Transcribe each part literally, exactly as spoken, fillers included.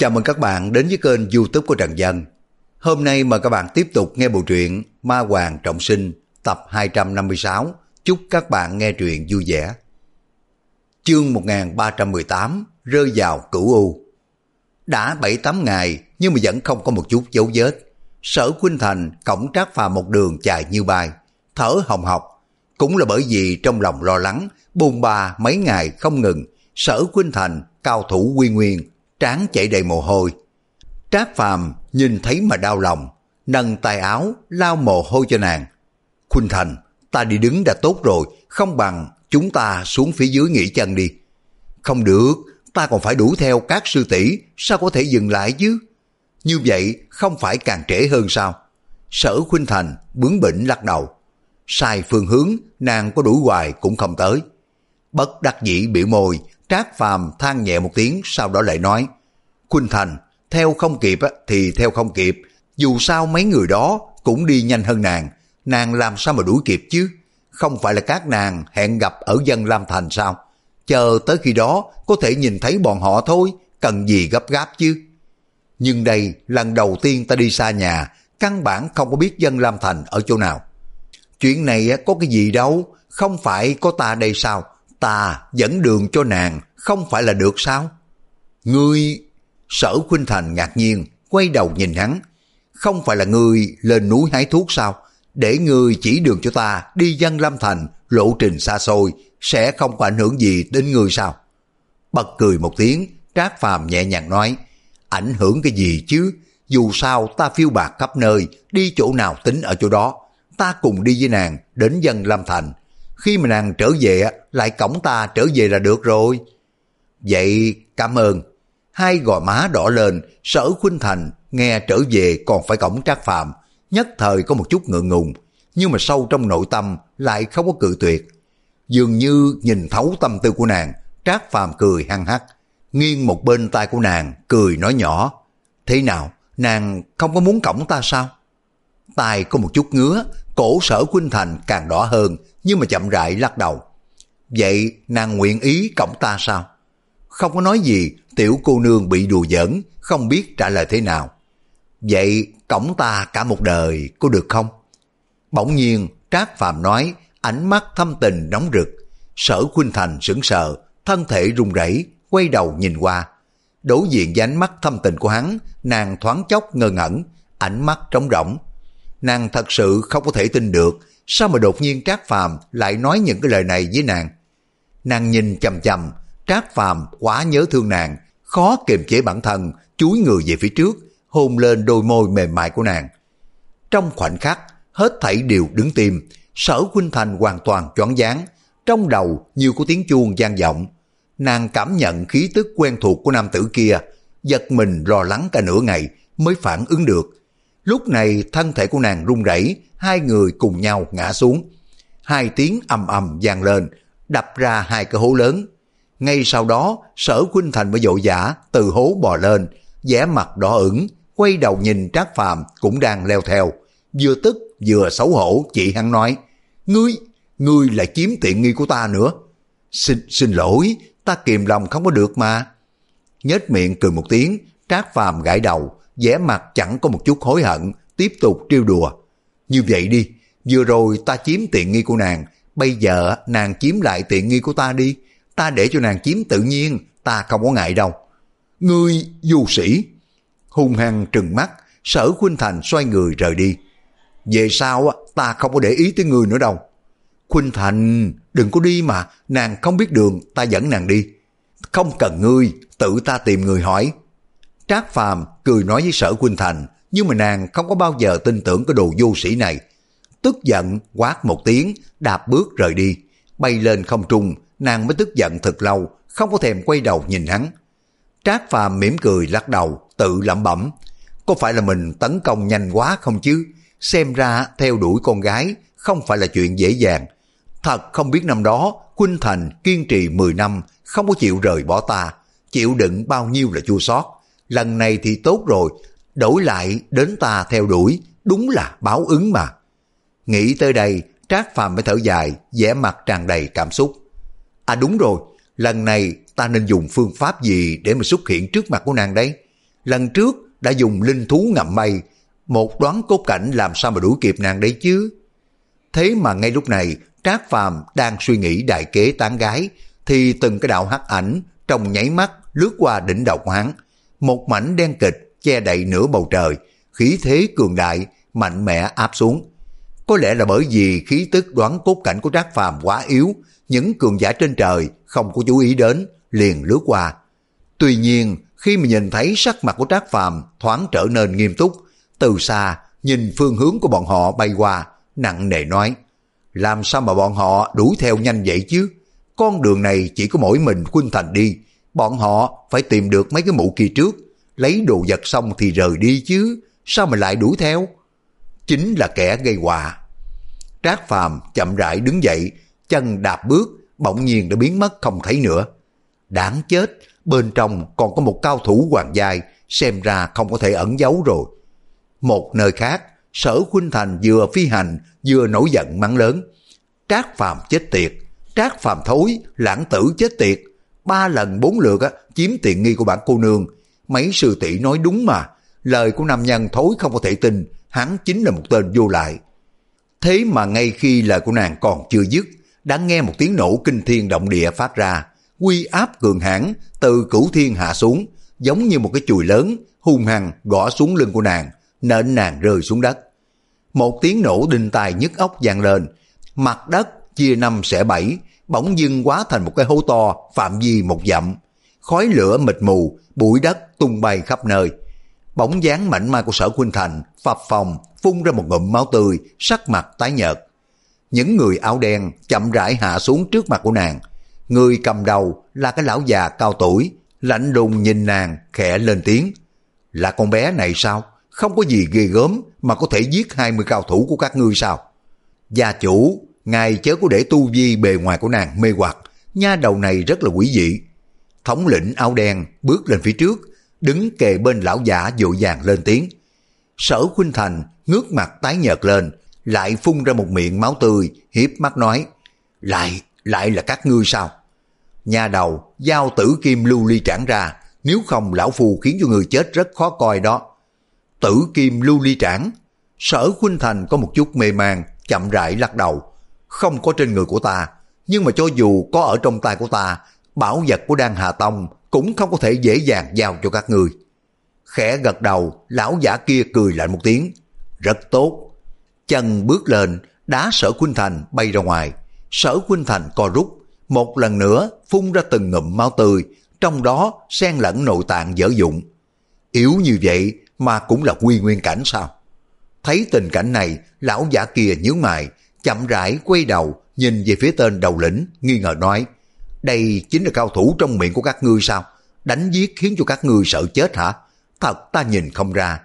Chào mừng các bạn đến với kênh YouTube của Trần Dân. Hôm nay mời các bạn tiếp tục nghe bộ truyện Ma Hoàng Trọng Sinh tập hai trăm năm mươi sáu. Chúc các bạn nghe truyện vui vẻ. Chương một nghìn ba trăm mười tám, rơi vào cửu u. Đã bảy tám ngày nhưng mà vẫn không có một chút dấu vết. Sở Khuynh Thành cõng Trác Phàm một đường chạy như bay, thở hồng hộc. Cũng là bởi vì trong lòng lo lắng, bôn ba mấy ngày không ngừng. Sở Khuynh Thành cao thủ quy nguyên, trán chảy đầy mồ hôi. Trác Phàm nhìn thấy mà đau lòng, nâng tay áo lau mồ hôi cho nàng. Khuynh Thành, ta đi đứng đã tốt rồi, không bằng chúng ta xuống phía dưới nghỉ chân đi. Không được, ta còn phải đuổi theo các sư tỷ, sao có thể dừng lại chứ? Như vậy không phải càng trễ hơn sao? Sở Khuynh Thành bướng bỉnh lắc đầu. Sai phương hướng, nàng có đuổi hoài cũng không tới. Bất đắc dĩ biểu môi, Trác Phàm than nhẹ một tiếng, sau đó lại nói: Khuynh Thành, theo không kịp thì theo không kịp, dù sao mấy người đó cũng đi nhanh hơn nàng, nàng làm sao mà đuổi kịp chứ? Không phải là các nàng hẹn gặp ở Dân Lam Thành sao? Chờ tới khi đó có thể nhìn thấy bọn họ thôi, cần gì gấp gáp chứ? Nhưng đây lần đầu tiên ta đi xa nhà, căn bản không có biết Dân Lam Thành ở chỗ nào. Chuyện này có cái gì đâu, không phải có ta đây sao? Ta dẫn đường cho nàng, không phải là được sao? Ngươi... Sở Khuynh Thành ngạc nhiên, quay đầu nhìn hắn. Không phải là ngươi lên núi hái thuốc sao? Để ngươi chỉ đường cho ta đi Dân Lam Thành, lộ trình xa xôi, sẽ không có ảnh hưởng gì đến ngươi sao? Bật cười một tiếng, Trác Phàm nhẹ nhàng nói: Ảnh hưởng cái gì chứ? Dù sao ta phiêu bạc khắp nơi, đi chỗ nào tính ở chỗ đó. Ta cùng đi với nàng đến Dân Lam Thành. Khi mà nàng trở về lại cõng ta trở về là được rồi. Vậy cảm ơn. Hai gò má đỏ lên, Sở Khuynh Thành nghe trở về còn phải cõng Trác Phàm, nhất thời có một chút ngượng ngùng, nhưng mà sâu trong nội tâm lại không có cự tuyệt. Dường như nhìn thấu tâm tư của nàng, Trác Phàm cười hăng hắc, nghiêng một bên tai của nàng, cười nói nhỏ: Thế nào, nàng không có muốn cõng ta sao? Tai có một chút ngứa, cổ Sở Khuynh Thành càng đỏ hơn, nhưng mà chậm rãi lắc đầu. Vậy nàng nguyện ý cõng ta sao? Không có nói gì, tiểu cô nương bị đùa giỡn, không biết trả lời thế nào. Vậy cõng ta cả một đời có được không? Bỗng nhiên Trác Phàm nói, ánh mắt thâm tình nóng rực. Sở Khuynh Thành sững sờ, thân thể run rẩy, quay đầu nhìn qua. Đối diện với ánh mắt thâm tình của hắn, nàng thoáng chốc ngơ ngẩn, ánh mắt trống rỗng. Nàng thật sự không có thể tin được, sao mà đột nhiên Trác Phàm lại nói những cái lời này với nàng. Nàng nhìn chằm chằm, Trác Phàm quá nhớ thương nàng, khó kiềm chế bản thân, chúi người về phía trước, hôn lên đôi môi mềm mại của nàng. Trong khoảnh khắc, hết thảy đều đứng tim, Sở Khuynh Thành hoàn toàn choáng váng, trong đầu như có tiếng chuông vang vọng. Nàng cảm nhận khí tức quen thuộc của nam tử kia, giật mình lo lắng cả nửa ngày mới phản ứng được. Lúc này thân thể của nàng run rẩy, hai người cùng nhau ngã xuống. Hai tiếng ầm ầm vang lên, đập ra hai cái hố lớn. Ngay sau đó, Sở Khuynh Thành mới vội vã từ hố bò lên, vẻ mặt đỏ ửng, quay đầu nhìn Trác Phàm cũng đang leo theo, vừa tức vừa xấu hổ chị hắn nói: Ngươi, ngươi lại chiếm tiện nghi của ta nữa. Xin, xin lỗi, ta kìm lòng không có được mà. Nhếch miệng cười một tiếng, Trác Phàm gãi đầu, vẻ mặt chẳng có một chút hối hận, tiếp tục trêu đùa. Như vậy đi, vừa rồi ta chiếm tiện nghi của nàng, bây giờ nàng chiếm lại tiện nghi của ta đi, ta để cho nàng chiếm tự nhiên, ta không có ngại đâu. Ngươi vô sĩ. Hung hăng trừng mắt, Sở Khuynh Thành xoay người rời đi. Về sau ta không có để ý tới ngươi nữa đâu. Khuynh Thành, đừng có đi mà, nàng không biết đường, ta dẫn nàng đi. Không cần ngươi, tự ta tìm người hỏi. Trác Phàm cười nói với Sở Khuynh Thành, nhưng mà nàng không có bao giờ tin tưởng cái đồ vô sĩ này. Tức giận quát một tiếng, đạp bước rời đi, bay lên không trung. Nàng mới tức giận thật lâu, không có thèm quay đầu nhìn hắn. Trác Phàm mỉm cười lắc đầu, tự lẩm bẩm: Có phải là mình tấn công nhanh quá không chứ? Xem ra theo đuổi con gái không phải là chuyện dễ dàng. Thật không biết năm đó Khuynh Thành kiên trì mười năm, không có chịu rời bỏ ta, chịu đựng bao nhiêu là chua xót. Lần này thì tốt rồi, đổi lại đến ta theo đuổi, đúng là báo ứng mà. Nghĩ tới đây, Trác Phàm mới thở dài, vẻ mặt tràn đầy cảm xúc. À đúng rồi, lần này ta nên dùng phương pháp gì để mà xuất hiện trước mặt của nàng đấy? Lần trước đã dùng linh thú ngậm mây, một đoán cốt cảnh làm sao mà đuổi kịp nàng đấy chứ. Thế mà ngay lúc này Trác Phàm đang suy nghĩ đại kế tán gái, thì từng cái đạo hắc ảnh trong nháy mắt lướt qua đỉnh đầu của hắn. Một mảnh đen kịch che đậy nửa bầu trời, khí thế cường đại mạnh mẽ áp xuống. Có lẽ là bởi vì khí tức đoán cốt cảnh của Trác Phàm quá yếu, những cường giả trên trời không có chú ý đến, liền lướt qua. Tuy nhiên khi mà nhìn thấy sắc mặt của Trác Phàm thoáng trở nên nghiêm túc, từ xa nhìn phương hướng của bọn họ bay qua, nặng nề nói: làm sao mà bọn họ đuổi theo nhanh vậy chứ? Con đường này chỉ có mỗi mình Khuynh Thành đi, bọn họ phải tìm được mấy cái mụ kia trước, lấy đồ vật xong thì rời đi chứ, sao mà lại đuổi theo? Chính là kẻ gây họa. Trác Phàm chậm rãi đứng dậy, chân đạp bước, bỗng nhiên đã biến mất không thấy nữa. Đáng chết, bên trong còn có một cao thủ hoàng giai, xem ra không có thể ẩn giấu rồi. Một nơi khác, Sở Khuynh Thành vừa phi hành vừa nổi giận mắng lớn: Trác Phàm chết tiệt, Trác Phàm thối, lãng tử chết tiệt, ba lần bốn lượt á, chiếm tiện nghi của bản cô nương. Mấy sư tỷ nói đúng mà, lời của nam nhân thối không có thể tin, hắn chính là một tên vô lại. Thế mà ngay khi lời của nàng còn chưa dứt, đã nghe một tiếng nổ kinh thiên động địa phát ra, uy áp cường hãn từ cửu thiên hạ xuống, giống như một cái chùi lớn hung hăng gõ xuống lưng của nàng, nên nàng rơi xuống đất. Một tiếng nổ đinh tai nhức óc vang lên, mặt đất chia năm xẻ bảy, bỗng dưng hóa thành một cái hố to phạm vi một dặm, khói lửa mịt mù, bụi đất tung bay khắp nơi. Bóng dáng mảnh mai của Sở Khuynh Thành phập phồng phun ra một ngụm máu tươi, sắc mặt tái nhợt. Những người áo đen chậm rãi hạ xuống trước mặt của nàng. Người cầm đầu là cái lão già cao tuổi, lạnh lùng nhìn nàng khẽ lên tiếng: là con bé này sao? Không có gì ghê gớm mà có thể giết hai mươi cao thủ của các ngươi sao? Gia chủ, ngài chớ có để tu vi bề ngoài của nàng mê hoặc, nha đầu này rất là quỷ dị. Thống lĩnh áo đen bước lên phía trước, đứng kề bên lão giả vội vàng lên tiếng. Sở Khuynh Thành ngước mặt tái nhợt lên, lại phun ra một miệng máu tươi, hiếp mắt nói: lại, lại là các ngươi sao? Nhà đầu, giao tử kim lưu ly trảm ra, nếu không lão phu khiến cho người chết rất khó coi đó. Tử kim lưu ly trảm. Sở Khuynh Thành có một chút mê man, chậm rãi lắc đầu. Không có trên người của ta, nhưng mà cho dù có ở trong tay của ta, bảo vật của Đan Hà Tông cũng không có thể dễ dàng giao cho các ngươi. Khẽ gật đầu, lão giả kia cười lạnh một tiếng. Rất tốt. Chân bước lên, đá Sở Khuynh Thành bay ra ngoài. Sở Khuynh Thành co rút, một lần nữa phun ra từng ngụm máu tươi, trong đó xen lẫn nội tạng dở dụng. Yếu như vậy mà cũng là quy nguyên cảnh sao? Thấy tình cảnh này, lão giả kia nhướng mày, chậm rãi quay đầu nhìn về phía tên đầu lĩnh, nghi ngờ nói: đây chính là cao thủ trong miệng của các ngươi sao? Đánh giết khiến cho các ngươi sợ chết hả? Thật ta nhìn không ra.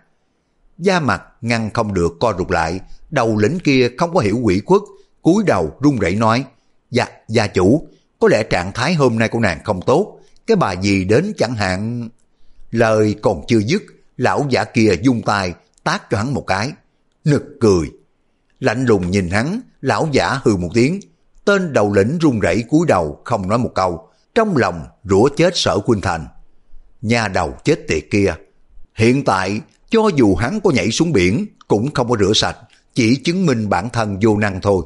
Da mặt ngăn không được co rụt lại, đầu lĩnh kia không có hiểu ủy khuất, cúi đầu run rẩy nói: Dạ, gia chủ, có lẽ trạng thái hôm nay của nàng không tốt, cái bà gì đến chẳng hạn. Lời còn chưa dứt, lão giả kia vung tay tát cho hắn một cái. Nực cười. Lạnh lùng nhìn hắn, lão giả hừ một tiếng. Tên đầu lĩnh run rẩy cúi đầu không nói một câu, trong lòng rủa chết Sở Khuynh Thành. Nhà đầu chết tiệt kia, hiện tại cho dù hắn có nhảy xuống biển cũng không có rửa sạch, chỉ chứng minh bản thân vô năng thôi.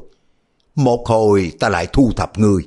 Một hồi ta lại thu thập ngươi.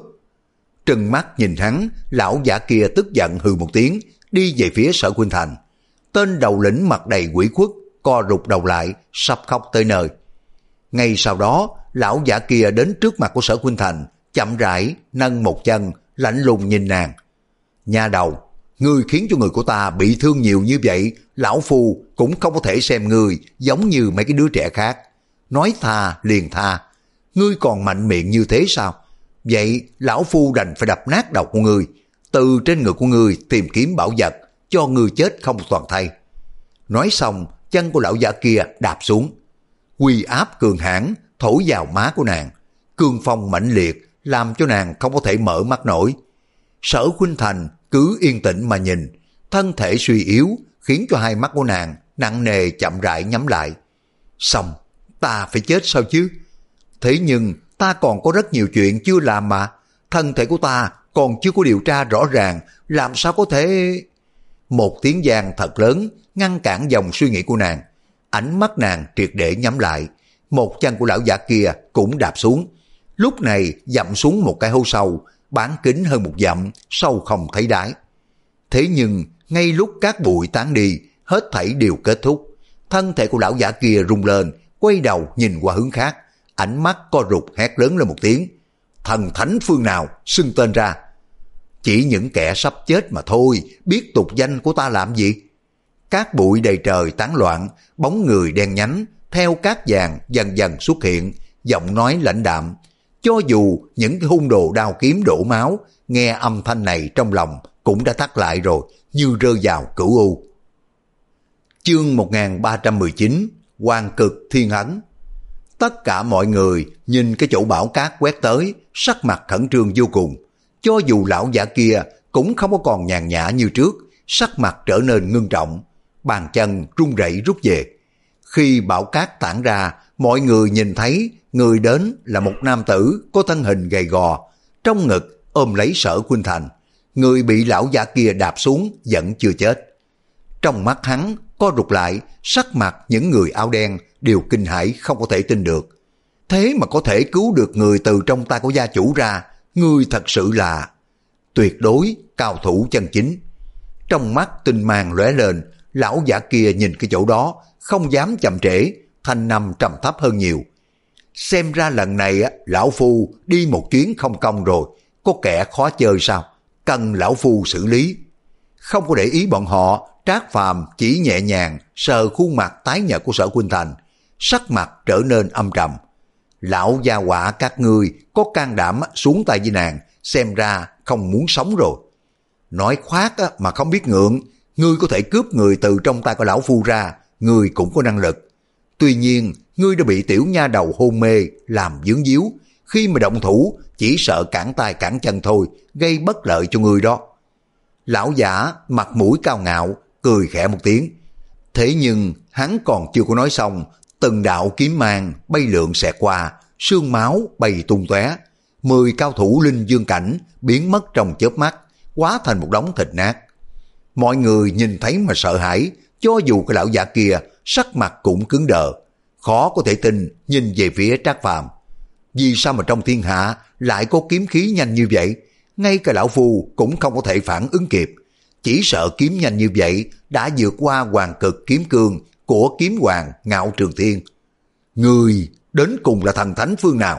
Trừng mắt nhìn hắn, lão giả kia tức giận hừ một tiếng, đi về phía Sở Khuynh Thành. Tên đầu lĩnh mặt đầy quỷ khuất, co rụt đầu lại, sắp khóc tới nơi. Ngay sau đó, lão giả kia đến trước mặt của Sở Khuynh Thành, chậm rãi nâng một chân, lạnh lùng nhìn nàng. Nhà đầu, ngươi khiến cho người của ta bị thương nhiều như vậy, lão phu cũng không có thể xem ngươi giống như mấy cái đứa trẻ khác. Nói tha liền tha, ngươi còn mạnh miệng như thế sao? Vậy lão phu đành phải đập nát đầu của ngươi, từ trên người của ngươi tìm kiếm bảo vật, cho ngươi chết không toàn thây. Nói xong, chân của lão giả kia đạp xuống. Uy áp cường hãn thổi vào má của nàng, cương phong mãnh liệt làm cho nàng không có thể mở mắt nổi. Sở Khuynh Thành cứ yên tĩnh mà nhìn, thân thể suy yếu khiến cho hai mắt của nàng nặng nề chậm rãi nhắm lại. Xong, ta phải chết sao chứ? Thế nhưng ta còn có rất nhiều chuyện chưa làm mà, thân thể của ta còn chưa có điều tra rõ ràng, làm sao có thể... Một tiếng vang thật lớn ngăn cản dòng suy nghĩ của nàng. Ánh mắt nàng triệt để nhắm lại. Một chân của lão giả kia cũng đạp xuống. Lúc này dậm xuống một cái hố sâu, bán kính hơn một dặm, sâu không thấy đáy. Thế nhưng ngay lúc các bụi tán đi, hết thảy đều kết thúc. Thân thể của lão giả kia rung lên, quay đầu nhìn qua hướng khác, ánh mắt co rụt hét lớn lên một tiếng. Thần thánh phương nào, xưng tên ra. Chỉ những kẻ sắp chết mà thôi, biết tục danh của ta làm gì? Các bụi đầy trời tán loạn, bóng người đen nhánh, theo cát vàng dần dần xuất hiện, giọng nói lãnh đạm. Cho dù những cái hung đồ đao kiếm đổ máu, nghe âm thanh này trong lòng cũng đã thắt lại rồi, như rơi vào cửu u. Chương một nghìn ba trăm mười chín, Hoàng cực thiên ấn. Tất cả mọi người nhìn cái chỗ bão cát quét tới, sắc mặt khẩn trương vô cùng. Cho dù lão giả kia cũng không có còn nhàn nhã như trước, sắc mặt trở nên ngưng trọng, bàn chân run rẩy rút về. Khi bão cát tản ra, mọi người nhìn thấy người đến là một nam tử có thân hình gầy gò, trong ngực ôm lấy Sở Khuynh Thành. Người bị lão giả kia đạp xuống vẫn chưa chết. Trong mắt hắn co rụt lại, sắc mặt những người áo đen đều kinh hãi không có thể tin được. Thế mà có thể cứu được người từ trong tay của gia chủ ra, người thật sự là tuyệt đối cao thủ chân chính. Trong mắt tinh mang lóe lên, lão giả kia nhìn cái chỗ đó, không dám chậm trễ, thanh âm trầm thấp hơn nhiều. Xem ra lần này á, lão phu đi một chuyến không công rồi, có kẻ khó chơi sao? Cần lão phu xử lý. Không có để ý bọn họ, Trác Phàm chỉ nhẹ nhàng sờ khuôn mặt tái nhợt của Sở Khuynh Thành, sắc mặt trở nên âm trầm. Lão gia hỏa các ngươi có can đảm xuống tay với nàng, xem ra không muốn sống rồi. Nói khoác mà không biết ngượng, ngươi có thể cướp người từ trong tay của lão phu ra, ngươi cũng có năng lực. Tuy nhiên, ngươi đã bị tiểu nha đầu hôn mê, làm vướng víu, khi mà động thủ chỉ sợ cản tay cản chân thôi, gây bất lợi cho ngươi đó. Lão giả mặt mũi cao ngạo, cười khẽ một tiếng. Thế nhưng hắn còn chưa có nói xong, từng đạo kiếm mang bay lượn xẹt qua, sương máu bay tung tóe. Mười cao thủ linh dương cảnh biến mất trong chớp mắt, hóa thành một đống thịt nát. Mọi người nhìn thấy mà sợ hãi, cho dù cái lão giả kia sắc mặt cũng cứng đờ, khó có thể tin nhìn về phía Trác Phàm. Vì sao mà trong thiên hạ lại có kiếm khí nhanh như vậy? Ngay cả lão phu cũng không có thể phản ứng kịp. Chỉ sợ kiếm nhanh như vậy đã vượt qua hoàng cực kiếm cương của kiếm hoàng Ngạo Trường Thiên. Người đến cùng là thần thánh phương nào?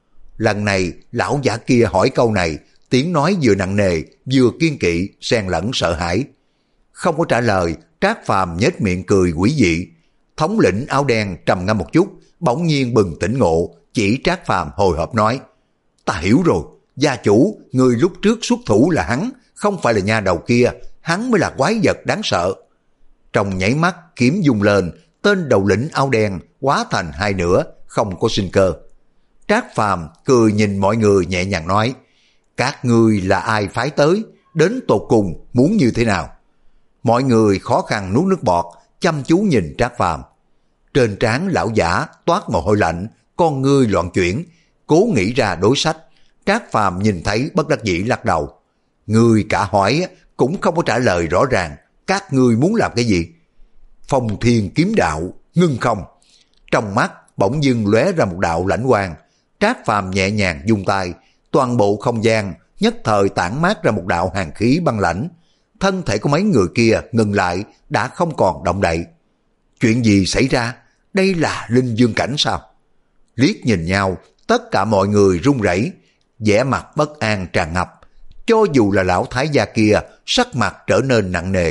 Lần này lão giả kia hỏi câu này, tiếng nói vừa nặng nề vừa kiên kỵ xen lẫn sợ hãi. Không có trả lời, Trác Phàm nhếch miệng cười quỷ dị. Thống lĩnh áo đen trầm ngâm một chút, bỗng nhiên bừng tỉnh ngộ, chỉ Trác Phàm hồi hộp nói: Ta hiểu rồi, gia chủ, người lúc trước xuất thủ là hắn, không phải là nha đầu kia, hắn mới là quái vật đáng sợ. Trong nháy mắt kiếm dung lên, tên đầu lĩnh áo đen hóa thành hai nửa, không có sinh cơ. Trác Phàm cười nhìn mọi người nhẹ nhàng nói: Các ngươi là ai phái tới, đến tột cùng muốn như thế nào? Mọi người khó khăn nuốt nước bọt, chăm chú nhìn Trác Phàm. Trên trán lão giả toát mồ hôi lạnh, con ngươi loạn chuyển, cố nghĩ ra đối sách. Trác Phàm nhìn thấy bất đắc dĩ lắc đầu. Người cả hỏi cũng không có trả lời rõ ràng, các ngươi muốn làm cái gì? Phong Thiên kiếm đạo, ngưng không. Trong mắt bỗng dưng lóe ra một đạo lãnh quang. Trác Phàm nhẹ nhàng vung tay, toàn bộ không gian nhất thời tản mát ra một đạo hàn khí băng lãnh. Thân thể của mấy người kia ngừng lại, đã không còn động đậy. Chuyện gì xảy ra? Đây là linh dương cảnh sao? Liếc nhìn nhau, tất cả mọi người run rẩy, vẻ mặt bất an tràn ngập. Cho dù là lão thái gia kia, sắc mặt trở nên nặng nề.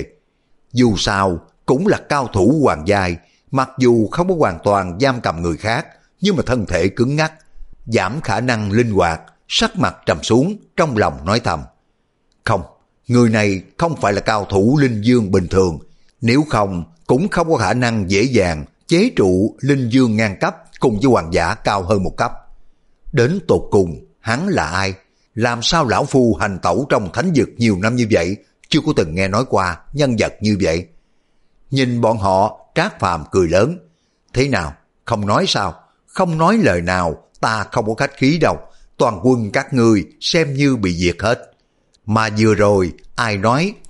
Dù sao cũng là cao thủ hoàng giai, mặc dù không có hoàn toàn giam cầm người khác, nhưng mà thân thể cứng ngắc, giảm khả năng linh hoạt, sắc mặt trầm xuống, trong lòng nói thầm: Không, người này không phải là cao thủ linh dương bình thường, nếu không cũng không có khả năng dễ dàng chế trụ linh dương ngang cấp cùng với hoàng giả cao hơn một cấp. Đến tột cùng hắn là ai? Làm sao lão phu hành tẩu trong thánh vực nhiều năm như vậy, chưa có từng nghe nói qua nhân vật như vậy? Nhìn bọn họ, Trác Phàm cười lớn: Thế nào, không nói sao? Không nói lời nào, ta không có khách khí đâu. Toàn quân các ngươi xem như bị diệt hết. Mà vừa rồi ai nói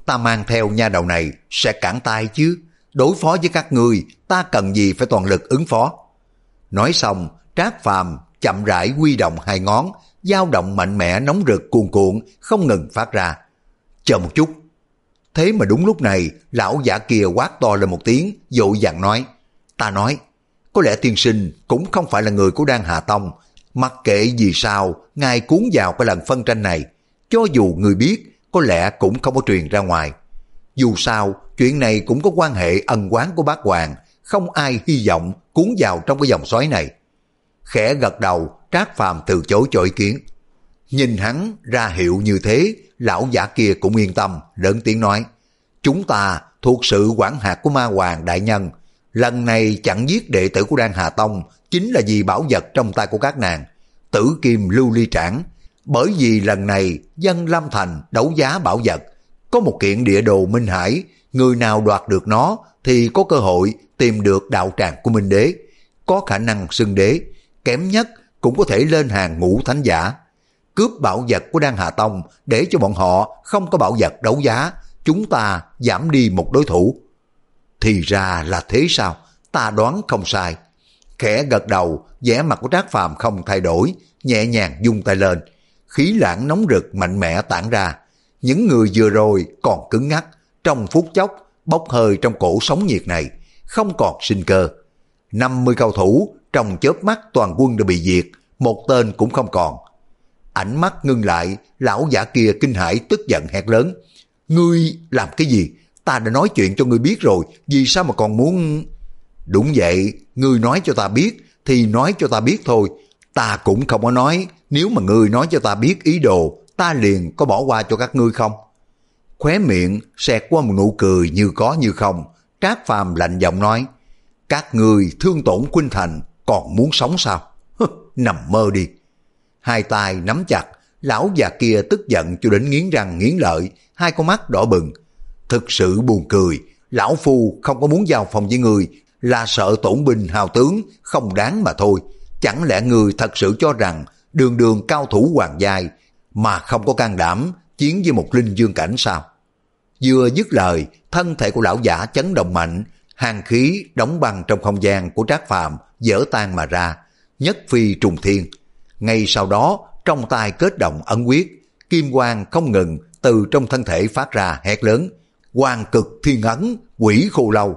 ta mang theo nha đầu này sẽ cản tay chứ. Đối phó với các ngươi, ta cần gì phải toàn lực ứng phó. Nói xong, Trác Phàm chậm rãi huy động hai ngón, dao động mạnh mẽ nóng rực cuồn cuộn, không ngừng phát ra. Chờ một chút. Thế mà đúng lúc này, lão giả kia quát to lên một tiếng, vội vàng nói. Ta nói, có lẽ tiên sinh cũng không phải là người của Đan Hà Tông. Mặc kệ vì sao, ngài cuốn vào cái lần phân tranh này. Cho dù người biết, có lẽ cũng không có truyền ra ngoài. Dù sao, chuyện này cũng có quan hệ ân oán của bác Hoàng, không ai hy vọng cuốn vào trong cái dòng xoáy này. Khẽ gật đầu, Trác Phàm từ chối cho ý kiến. Nhìn hắn ra hiệu như thế, lão giả kia cũng yên tâm, lớn tiếng nói. Chúng ta thuộc sự quản hạt của Ma Hoàng đại nhân. Lần này chặn giết đệ tử của Đan Hà Tông chính là vì bảo vật trong tay của các nàng, Tử Kim Lưu Ly Trảm. Bởi vì lần này dân Lâm Thành đấu giá bảo vật, có một kiện địa đồ Minh Hải, người nào đoạt được nó thì có cơ hội tìm được đạo tràng của Minh Đế, có khả năng xưng đế, kém nhất cũng có thể lên hàng ngũ thánh giả. Cướp bảo vật của Đan Hà Tông để cho bọn họ không có bảo vật đấu giá, chúng ta giảm đi một đối thủ. Thì ra là thế sao? Ta đoán không sai. Khẽ gật đầu, vẻ mặt của Trác Phàm không thay đổi, nhẹ nhàng vung tay lên. Khí lãng nóng rực mạnh mẽ tản ra. Những người vừa rồi còn cứng ngắc, trong phút chốc bốc hơi trong cổ sóng nhiệt này, không còn sinh cơ. năm mươi cao thủ trong chớp mắt toàn quân đã bị diệt, một tên cũng không còn. Ánh mắt ngưng lại, lão giả kia kinh hãi tức giận hét lớn. Ngươi làm cái gì? Ta đã nói chuyện cho ngươi biết rồi, vì sao mà còn muốn... Đúng vậy, ngươi nói cho ta biết thì nói cho ta biết thôi. Ta cũng không có nói, nếu mà ngươi nói cho ta biết ý đồ, ta liền có bỏ qua cho các ngươi không? Khóe miệng xẹt qua một nụ cười như có như không. Trác Phàm lạnh giọng nói. Các ngươi thương tổn Khuynh Thành còn muốn sống sao? Nằm mơ đi. Hai tay nắm chặt, lão già kia tức giận cho đến nghiến răng nghiến lợi, hai con mắt đỏ bừng. Thực sự buồn cười, lão phu không có muốn giao phòng với người, là sợ tổn binh hào tướng không đáng mà thôi. Chẳng lẽ người thật sự cho rằng đường đường cao thủ hoàng giai mà không có can đảm chiến với một linh dương cảnh sao? Vừa dứt lời, thân thể của lão giả chấn động mạnh, hàn khí đóng băng trong không gian của Trác Phàm vỡ tan mà ra, nhất phi trùng thiên. Ngay sau đó, trong tay kết động ấn quyết, kim quang không ngừng từ trong thân thể phát ra hét lớn. Hoàng cực thiên ấn, quỷ khô lâu.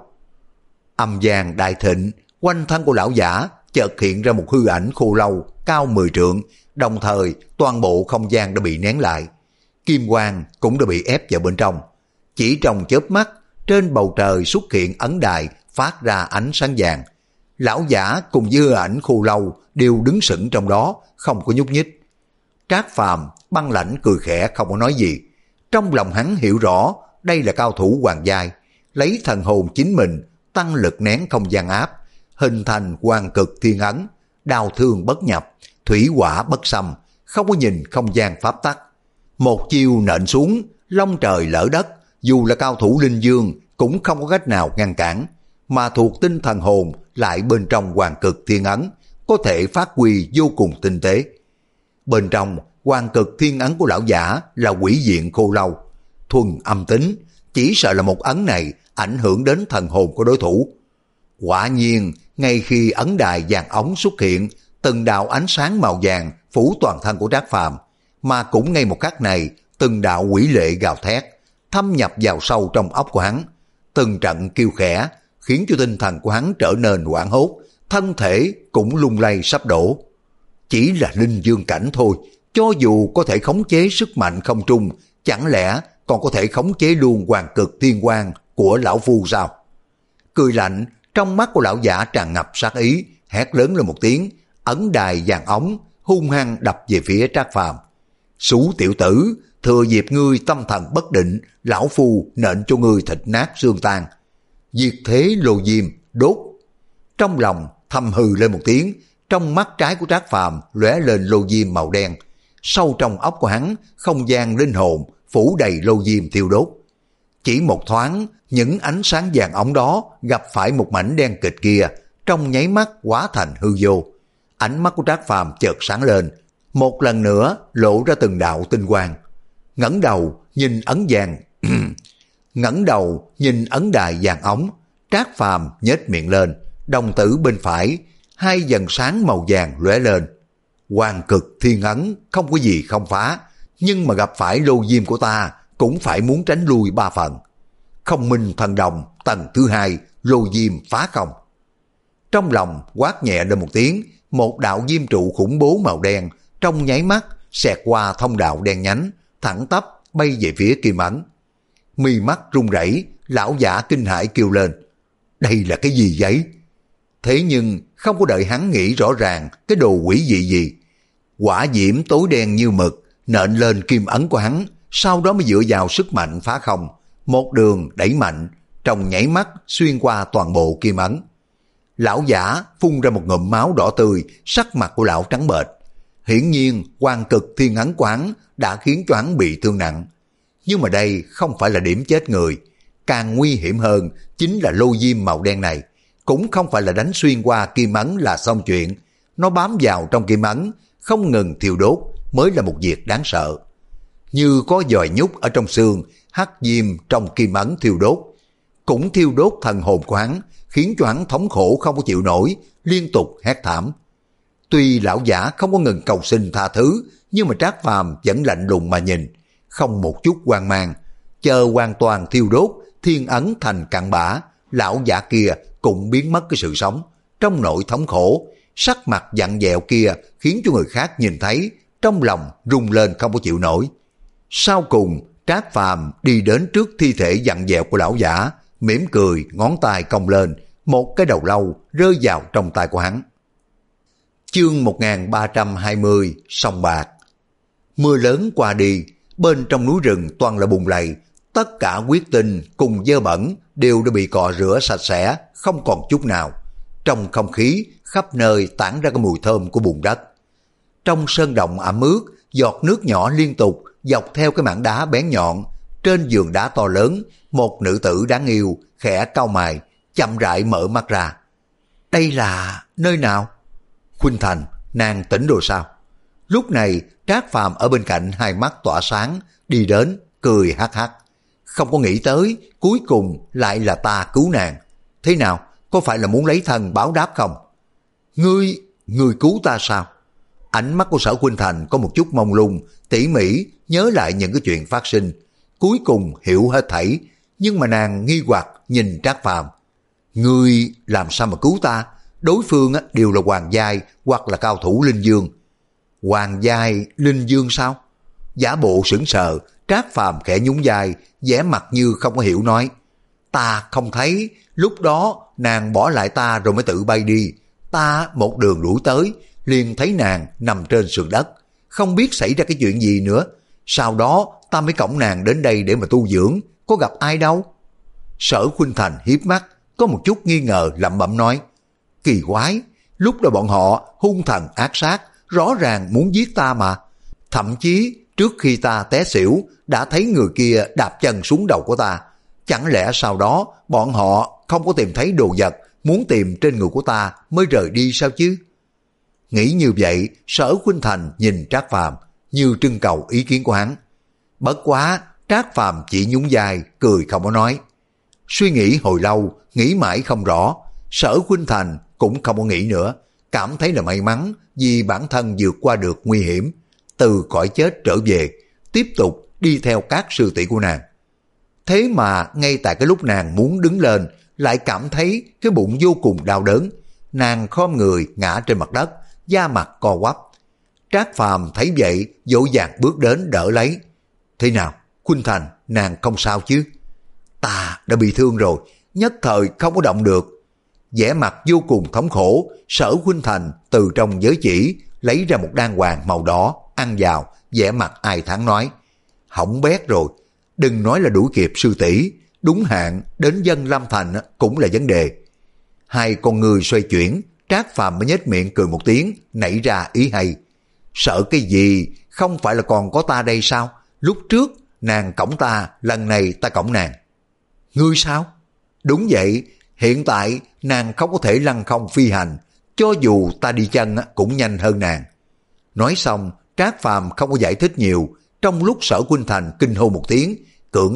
Âm gian đại thịnh, quanh thân của lão giả chợt hiện ra một hư ảnh khô lâu cao mười trượng, đồng thời toàn bộ không gian đã bị nén lại. Kim quang cũng đã bị ép vào bên trong. Chỉ trong chớp mắt, trên bầu trời xuất hiện ấn đài phát ra ánh sáng vàng. Lão giả cùng với hư ảnh khô lâu đều đứng sững trong đó, không có nhúc nhích. Trác Phàm băng lãnh cười khẽ không có nói gì. Trong lòng hắn hiểu rõ đây là cao thủ hoàng giai, lấy thần hồn chính mình tăng lực nén không gian áp, hình thành hoàng cực thiên ấn, đao thương bất nhập, thủy hỏa bất xâm, không có nhìn không gian pháp tắc. Một chiêu nện xuống, long trời lỡ đất, dù là cao thủ linh dương cũng không có cách nào ngăn cản, mà thuộc tinh thần hồn lại bên trong hoàng cực thiên ấn, có thể phát huy vô cùng tinh tế. Bên trong hoàng cực thiên ấn của lão giả là quỷ diện khô lâu, thuần âm tính, chỉ sợ là một ấn này ảnh hưởng đến thần hồn của đối thủ. Quả nhiên, ngay khi ấn đài vàng ống xuất hiện, từng đạo ánh sáng màu vàng phủ toàn thân của Trác Phàm, mà cũng ngay một khắc này, từng đạo quỷ lệ gào thét, thâm nhập vào sâu trong óc của hắn. Từng trận kêu khẽ, khiến cho tinh thần của hắn trở nên hoảng hốt, thân thể cũng lung lay sắp đổ. Chỉ là linh dương cảnh thôi, cho dù có thể khống chế sức mạnh không trung, chẳng lẽ còn có thể khống chế luôn hoàng cực thiên quang của lão phu sao? Cười lạnh, trong mắt của lão giả tràn ngập sát ý, hét lớn lên một tiếng, ấn đài vàng ống hung hăng đập về phía Trác Phàm. Xú tiểu tử, thừa dịp ngươi tâm thần bất định, lão phu nện cho ngươi thịt nát xương tan. Diệt thế lô diêm, đốt. Trong lòng thầm hừ lên một tiếng, trong mắt trái của Trác Phàm lóe lên lô diêm màu đen. Sâu trong óc của hắn, không gian linh hồn phủ đầy lô diêm thiêu đốt. Chỉ một thoáng, những ánh sáng vàng ống đó gặp phải một mảnh đen kịch kia, trong nháy mắt hóa thành hư vô. Ánh mắt của Trác Phàm chợt sáng lên, một lần nữa lộ ra từng đạo tinh quang. Ngẩng đầu nhìn ấn vàng, ngẩng đầu nhìn ấn đài vàng ống. Trác Phàm nhếch miệng lên, đồng tử bên phải, hai dần sáng màu vàng lóe lên. Hoàng cực thiên ấn không có gì không phá, nhưng mà gặp phải lô diêm của ta cũng phải muốn tránh lui ba phần. Không minh thần đồng tầng thứ hai, lô diêm phá không. Trong lòng quát nhẹ lên một tiếng, một đạo diêm trụ khủng bố màu đen trong nháy mắt xẹt qua thông đạo đen nhánh, thẳng tắp bay về phía Kim Ấn. Mi mắt run rẩy, lão giả kinh hãi kêu lên: đây là cái gì vậy? Thế nhưng không có đợi hắn nghĩ rõ ràng cái đồ quỷ dị gì, hỏa diễm tối đen như mực nện lên kim ấn của hắn, sau đó mới dựa vào sức mạnh phá không, một đường đẩy mạnh, trong nhảy mắt xuyên qua toàn bộ kim ấn. Lão giả phun ra một ngụm máu đỏ tươi, sắc mặt của lão trắng bệch. Hiển nhiên Hoàng cực thiên ấn của hắn đã khiến cho hắn bị thương nặng. Nhưng mà đây không phải là điểm chết người, càng nguy hiểm hơn chính là lô diêm màu đen này. Cũng không phải là đánh xuyên qua kim ấn là xong chuyện, nó bám vào trong kim ấn, không ngừng thiêu đốt mới là một việc đáng sợ. Như có giòi nhúc ở trong xương, hắc diêm trong kim ấn thiêu đốt, cũng thiêu đốt thần hồn của hắn, khiến cho hắn thống khổ không có chịu nổi, liên tục hét thảm. Tuy lão giả không có ngừng cầu xin tha thứ, nhưng mà Trác Phàm vẫn lạnh lùng mà nhìn, không một chút hoang mang, chờ hoàn toàn thiêu đốt, thiên ấn thành cặn bã, lão giả kia cũng biến mất cái sự sống. Trong nỗi thống khổ, sắc mặt vặn vẹo kia khiến cho người khác nhìn thấy, trong lòng rung lên không có chịu nổi. Sau cùng, Trác Phàm đi đến trước thi thể vặn vẹo của lão giả, mỉm cười, ngón tay cong lên, một cái đầu lâu rơi vào trong tay của hắn. Chương một nghìn ba trăm hai mươi, sông bạc. Mưa lớn qua đi, bên trong núi rừng toàn là bùn lầy, tất cả huyết tinh cùng dơ bẩn đều đã bị cọ rửa sạch sẽ, không còn chút nào. Trong không khí khắp nơi tản ra cái mùi thơm của bùn đất. Trong sơn động ẩm ướt, giọt nước nhỏ liên tục dọc theo cái mảng đá bén nhọn. Trên giường đá to lớn, một nữ tử đáng yêu khẽ cau mày, chậm rãi mở mắt ra. Đây là nơi nào? Khuynh Thành, nàng tỉnh rồi sao? Lúc này Trác Phàm ở bên cạnh hai mắt tỏa sáng, đi đến cười hắc hắc. Không có nghĩ tới cuối cùng lại là ta cứu nàng. Thế nào, có phải là muốn lấy thân báo đáp không? Ngươi, ngươi cứu ta sao? Ánh mắt của Sở Khuynh Thành có một chút mông lung, tỉ mỉ nhớ lại những cái chuyện phát sinh, cuối cùng hiểu hết thảy, nhưng mà nàng nghi hoặc nhìn Trác Phàm. Ngươi làm sao mà cứu ta? Đối phương đều là hoàng giai hoặc là cao thủ linh dương. Hoàng giai linh dương sao? Giả bộ sững sờ, Trác Phàm khẽ nhún vai, vẻ mặt như không có hiểu nói: ta không thấy, lúc đó nàng bỏ lại ta rồi mới tự bay đi. Ta một đường đuổi tới, liền thấy nàng nằm trên sườn đất, không biết xảy ra cái chuyện gì nữa. Sau đó ta mới cõng nàng đến đây để mà tu dưỡng, có gặp ai đâu. Sở Khuynh Thành hiếp mắt, có một chút nghi ngờ lẩm bẩm nói: kỳ quái, lúc đó bọn họ hung thần ác sát, rõ ràng muốn giết ta mà. Thậm chí trước khi ta té xỉu đã thấy người kia đạp chân xuống đầu của ta. Chẳng lẽ sau đó bọn họ không có tìm thấy đồ vật, muốn tìm trên người của ta mới rời đi sao chứ? Nghĩ như vậy, Sở Khuynh Thành nhìn Trác Phàm như trưng cầu ý kiến của hắn. Bất quá Trác Phàm chỉ nhún vai, cười không có nói. Suy nghĩ hồi lâu, nghĩ mãi không rõ, Sở Khuynh Thành cũng không có nghĩ nữa, cảm thấy là may mắn vì bản thân vượt qua được nguy hiểm, từ cõi chết trở về, tiếp tục đi theo các sư tỷ của nàng. Thế mà ngay tại cái lúc nàng muốn đứng lên, lại cảm thấy cái bụng vô cùng đau đớn. Nàng khom người ngã trên mặt đất, da mặt co quắp. Trác Phàm thấy vậy, vội vàng bước đến đỡ lấy. Thế nào, Khuynh Thành, nàng không sao chứ? Ta đã bị thương rồi, nhất thời không có động được. Vẻ mặt vô cùng thống khổ, Sở Khuynh Thành từ trong giới chỉ lấy ra một đan hoàng màu đỏ, ăn vào, vẻ mặt ai thán nói: hỏng bét rồi, đừng nói là đuổi kịp sư tỷ, đúng hạn đến Dân Lâm Thành cũng là vấn đề. Hai con người xoay chuyển, Trác Phàm mới nhếch miệng cười một tiếng, nảy ra ý hay. Sợ cái gì, không phải là còn có ta đây sao? Lúc trước nàng cõng ta, lần này ta cõng nàng. Ngươi sao? Đúng vậy, hiện tại nàng không có thể lăng không phi hành, cho dù ta đi chân cũng nhanh hơn nàng. Nói xong, Trác Phàm không có giải thích nhiều, trong lúc Sở Khuynh Thành kinh hô một tiếng, cưỡng ép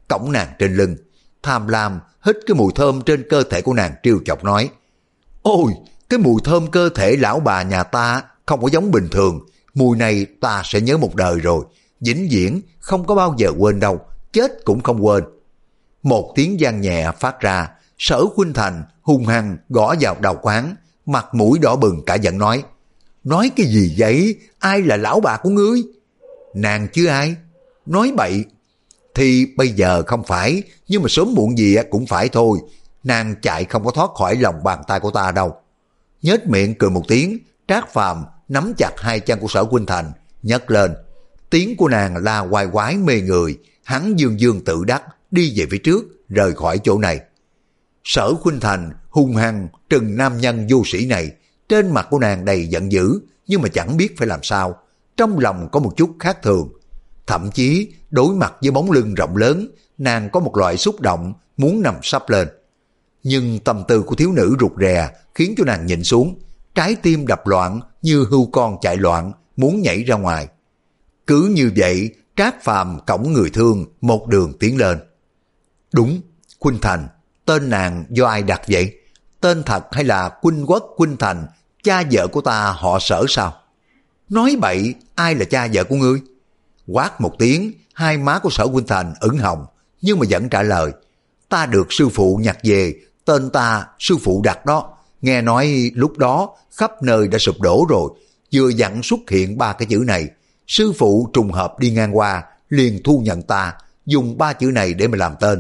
cõng nàng trên lưng. Tham lam hít cái mùi thơm trên cơ thể của nàng trêu chọc nói: Ôi, cái mùi thơm cơ thể lão bà nhà ta không có giống bình thường, mùi này ta sẽ nhớ một đời rồi, vĩnh viễn không có bao giờ quên đâu, chết cũng không quên. Một tiếng vang nhẹ phát ra, Sở Khuynh Thành hung hăng gõ vào đầu quán, mặt mũi đỏ bừng cả giận nói: Nói cái gì vậy? Ai là lão bà của ngươi? Nàng chứ ai? Nói bậy. Thì bây giờ không phải, nhưng mà sớm muộn gì cũng phải thôi. Nàng chạy không có thoát khỏi lòng bàn tay của ta đâu. Nhếch miệng cười một tiếng, Trác Phàm nắm chặt hai chân của Sở Khuynh Thành, nhấc lên. Tiếng của nàng la oai quái mê người, hắn dương dương tự đắc đi về phía trước, rời khỏi chỗ này. Sở Khuynh Thành hung hăng trừng nam nhân vô sĩ này, trên mặt của nàng đầy giận dữ, nhưng mà chẳng biết phải làm sao, trong lòng có một chút khác thường. Thậm chí đối mặt với bóng lưng rộng lớn, nàng có một loại xúc động muốn nằm sắp lên. Nhưng tâm tư của thiếu nữ rụt rè khiến cho nàng nhìn xuống, trái tim đập loạn như hươu con chạy loạn, muốn nhảy ra ngoài. Cứ như vậy, Trác Phàm cõng người thương một đường tiến lên. Đúng, Khuynh Thành, tên nàng do ai đặt vậy? Tên thật hay là Khuynh Quốc Khuynh Thành, cha vợ của ta họ Sở sao? Nói bậy, ai là cha vợ của ngươi? Quát một tiếng, hai má của Sở Khuynh Thành ửng hồng, nhưng mà vẫn trả lời: Ta được sư phụ nhặt về, tên ta sư phụ đặt đó. Nghe nói lúc đó khắp nơi đã sụp đổ rồi, vừa dặn xuất hiện ba cái chữ này. Sư phụ trùng hợp đi ngang qua, liền thu nhận ta, dùng ba chữ này để mà làm tên.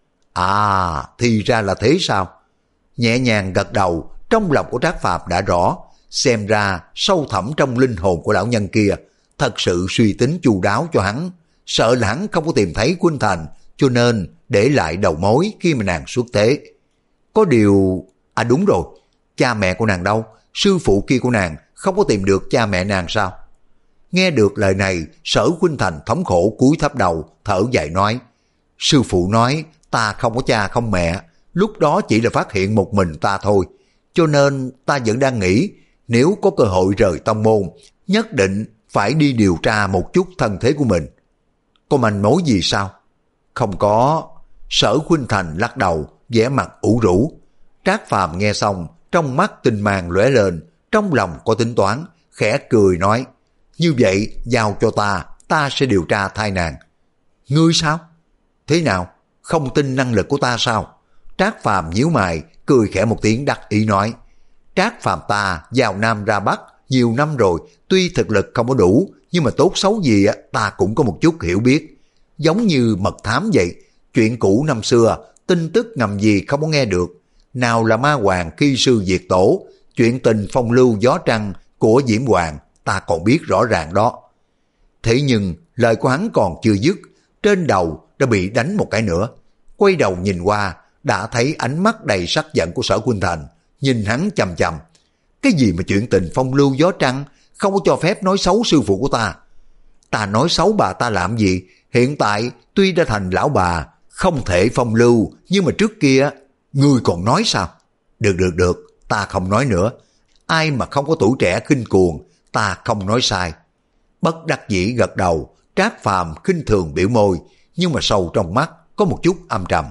À, thì ra là thế sao? Nhẹ nhàng gật đầu, trong lòng của Trác Phàm đã rõ, xem ra sâu thẳm trong linh hồn của lão nhân kia thật sự suy tính chu đáo cho hắn, sợ là hắn không có tìm thấy Khuynh Thành, cho nên để lại đầu mối khi mà nàng xuất thế. Có điều... À đúng rồi, cha mẹ của nàng đâu? Sư phụ kia của nàng không có tìm được cha mẹ nàng sao? Nghe được lời này, Sở Khuynh Thành thống khổ cúi thấp đầu, thở dài nói: Sư phụ nói ta không có cha không mẹ, lúc đó chỉ là phát hiện một mình ta thôi, cho nên ta vẫn đang nghĩ nếu có cơ hội rời tông môn, nhất định phải đi điều tra một chút thân thế của mình. Có manh mối gì sao? Không có. Sở Khuynh Thành lắc đầu, vẻ mặt ủ rũ. Trác Phàm nghe xong, trong mắt tinh mang lóe lên, trong lòng có tính toán, khẽ cười nói: Như vậy giao cho ta, ta sẽ điều tra thai nàng. Ngươi sao? Thế nào? Không tin năng lực của ta sao? Trác Phàm nhíu mày, cười khẽ một tiếng đắc ý nói: Trác Phàm ta vào Nam ra Bắc nhiều năm rồi, tuy thực lực không có đủ, nhưng mà tốt xấu gì ta cũng có một chút hiểu biết. Giống như mật thám vậy, chuyện cũ năm xưa, tin tức ngầm gì không có nghe được. Nào là ma hoàng khi sư diệt tổ, chuyện tình phong lưu gió trăng của Diễm Hoàng, ta còn biết rõ ràng đó. Thế nhưng lời của hắn còn chưa dứt, trên đầu đã bị đánh một cái nữa. Quay đầu nhìn qua, đã thấy ánh mắt đầy sắc giận của Sở Khuynh Thành, nhìn hắn chằm chằm. Cái gì mà chuyện tình phong lưu gió trăng, không có cho phép nói xấu sư phụ của ta. Ta nói xấu bà ta làm gì? Hiện tại tuy đã thành lão bà, không thể phong lưu, nhưng mà trước kia, ngươi còn nói sao? Được được được, ta không nói nữa. Ai mà không có tuổi trẻ khinh cuồng, ta không nói sai. Bất đắc dĩ gật đầu, Trác Phàm khinh thường biểu môi, nhưng mà sâu trong mắt có một chút âm trầm.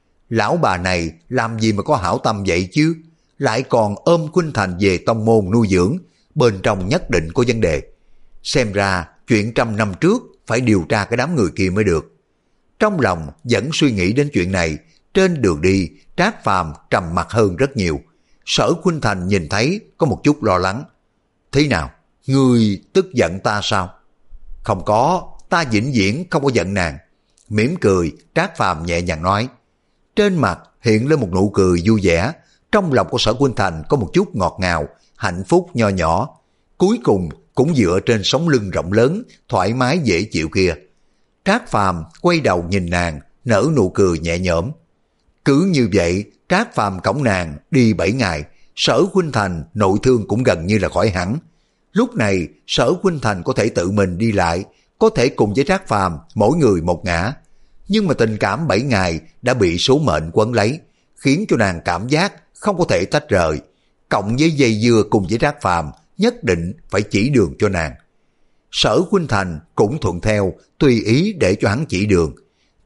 Lão bà này làm gì mà có hảo tâm vậy chứ? Lại còn ôm Khuynh Thành về tông môn nuôi dưỡng, bên trong nhất định có vấn đề. Xem ra chuyện trăm năm trước phải điều tra cái đám người kia mới được. Trong lòng vẫn suy nghĩ đến chuyện này, trên đường đi Trác Phàm trầm mặc hơn rất nhiều. Sở Khuynh Thành nhìn thấy có một chút lo lắng. Thế nào? Ngươi tức giận ta sao? Không có, ta vĩnh viễn không có giận nàng. Mỉm cười, Trác Phàm nhẹ nhàng nói. Trên mặt hiện lên một nụ cười vui vẻ, trong lòng của Sở Khuynh Thành có một chút ngọt ngào, hạnh phúc nho nhỏ. Cuối cùng cũng dựa trên sống lưng rộng lớn, thoải mái dễ chịu kia. Trác Phàm quay đầu nhìn nàng, nở nụ cười nhẹ nhõm. Cứ như vậy, Trác Phàm cõng nàng đi bảy ngày, Sở Khuynh Thành nội thương cũng gần như là khỏi hẳn. Lúc này, Sở Khuynh Thành có thể tự mình đi lại, có thể cùng với Trác Phàm mỗi người một ngã. Nhưng mà tình cảm bảy ngày đã bị số mệnh quấn lấy, khiến cho nàng cảm giác không có thể tách rời. Cộng với dây dưa cùng với Trác Phàm, nhất định phải chỉ đường cho nàng. Sở Khuynh Thành cũng thuận theo, tùy ý để cho hắn chỉ đường.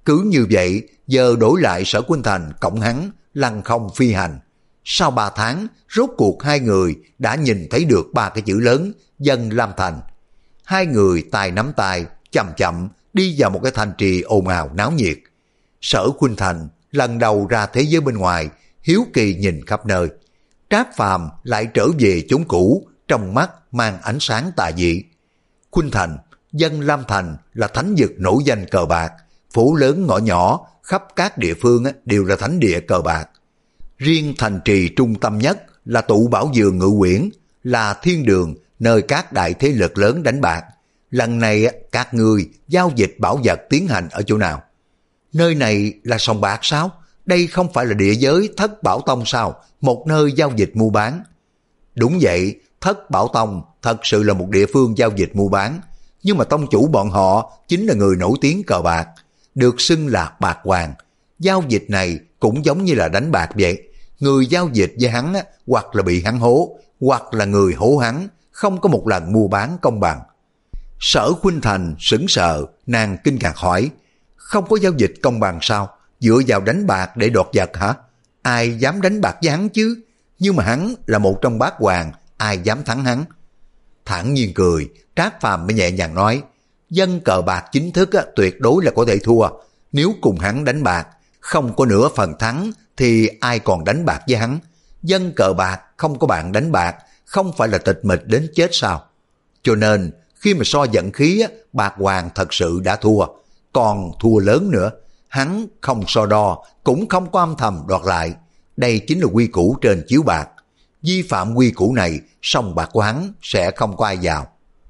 Cứ như vậy, giờ đổi lại Sở Khuynh Thành cộng hắn lăng không phi hành. Sau ba tháng, rốt cuộc hai người đã nhìn thấy được ba cái chữ lớn Dân Lam Thành. Hai người tay nắm tay, chậm chậm đi vào một cái thành trì ồn ào náo nhiệt. Sở Khuynh Thành lần đầu ra thế giới bên ngoài, hiếu kỳ nhìn khắp nơi. Trác Phàm lại trở về chốn cũ, trong mắt mang ánh sáng tà dị. Khuynh Thành, Dân Lam Thành là thánh vực nổi danh cờ bạc, phố lớn ngõ nhỏ, khắp các địa phương đều là thánh địa cờ bạc. Riêng thành trì trung tâm nhất là tụ bảo dường ngự quyển, là thiên đường nơi các đại thế lực lớn đánh bạc. Lần này các ngươi giao dịch bảo vật tiến hành ở chỗ nào? Nơi này là sòng bạc sao? Đây không phải là địa giới Thất Bảo Tông sao? Một nơi giao dịch mua bán. Đúng vậy, Thất Bảo Tông thật sự là một địa phương giao dịch mua bán, nhưng mà tông chủ bọn họ chính là người nổi tiếng cờ bạc, được xưng là bạc hoàng. Giao dịch này cũng giống như là đánh bạc vậy. Người giao dịch với hắn hoặc là bị hắn hố, hoặc là người hố hắn, không có một lần mua bán công bằng. Sở Khuynh Thành sững sờ, nàng kinh ngạc hỏi, không có giao dịch công bằng sao? Dựa vào đánh bạc để đoạt vật hả? Ai dám đánh bạc với hắn chứ? Nhưng mà hắn là một trong bát hoàng, ai dám thắng hắn? Thản nhiên cười, Trác Phàm mới nhẹ nhàng nói, dân cờ bạc chính thức á, tuyệt đối là có thể thua. Nếu cùng hắn đánh bạc, không có nửa phần thắng thì ai còn đánh bạc với hắn? Dân cờ bạc không có bạn đánh bạc, không phải là tịch mịch đến chết sao? Cho nên khi mà so vận khí á, bạc hoàng thật sự đã thua, còn thua lớn nữa. Hắn không so đo, cũng không có âm thầm đoạt lại. Đây chính là quy củ trên chiếu bạc. Vi phạm quy củ này, sòng bạc của hắn sẽ không có ai vào.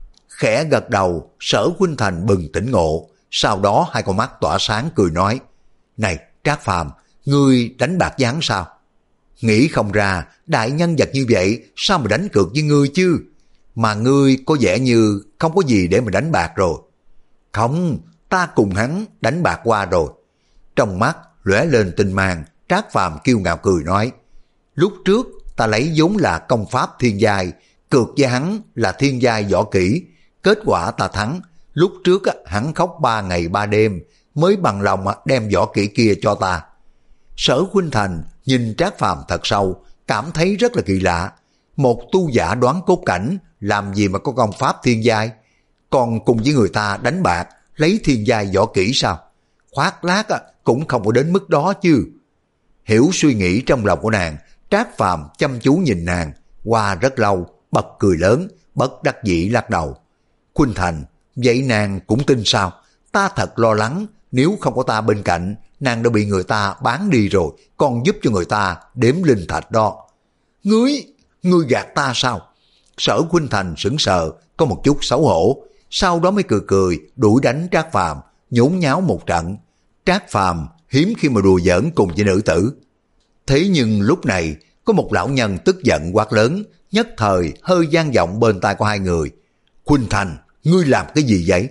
Khẽ gật đầu, Sở Khuynh Thành bừng tỉnh ngộ, sau đó hai con mắt tỏa sáng cười nói, này Trác Phàm, ngươi đánh bạc với hắn sao? Nghĩ không ra, đại nhân vật như vậy, sao mà đánh cược với ngươi chứ? Mà ngươi có vẻ như không có gì để mà đánh bạc rồi. Không, ta cùng hắn đánh bạc qua rồi. Trong mắt lóe lên tinh mang, Trác Phàm kiêu ngạo cười nói, lúc trước ta lấy vốn là công pháp thiên giai, cược với hắn là thiên giai võ kỹ, kết quả ta thắng. Lúc trước hắn khóc ba ngày ba đêm mới bằng lòng đem võ kỹ kia cho ta. Sở Khuynh Thành nhìn Trác Phàm thật sâu, cảm thấy rất là kỳ lạ. Một tu giả đoán cốt cảnh làm gì mà có công pháp thiên giai, còn cùng với người ta đánh bạc lấy thiên giai võ kỹ sao? Khoác lác cũng không có đến mức đó chứ. Hiểu suy nghĩ trong lòng của nàng, Trác Phàm chăm chú nhìn nàng, qua rất lâu, bật cười lớn, bất đắc dĩ lắc đầu. Khuynh Thành, vậy nàng cũng tin sao? Ta thật lo lắng, nếu không có ta bên cạnh, nàng đã bị người ta bán đi rồi, còn giúp cho người ta đếm linh thạch đó. Ngươi, ngươi gạt ta sao? Sở Khuynh Thành sững sờ, có một chút xấu hổ, sau đó mới cười cười, đuổi đánh Trác Phàm, nhốn nháo một trận. Trác Phàm hiếm khi mà đùa giỡn cùng với nữ tử. Thế nhưng lúc này, có một lão nhân tức giận quát lớn, nhất thời hơi vang vọng bên tai của hai người. Khuynh Thành, ngươi làm cái gì vậy?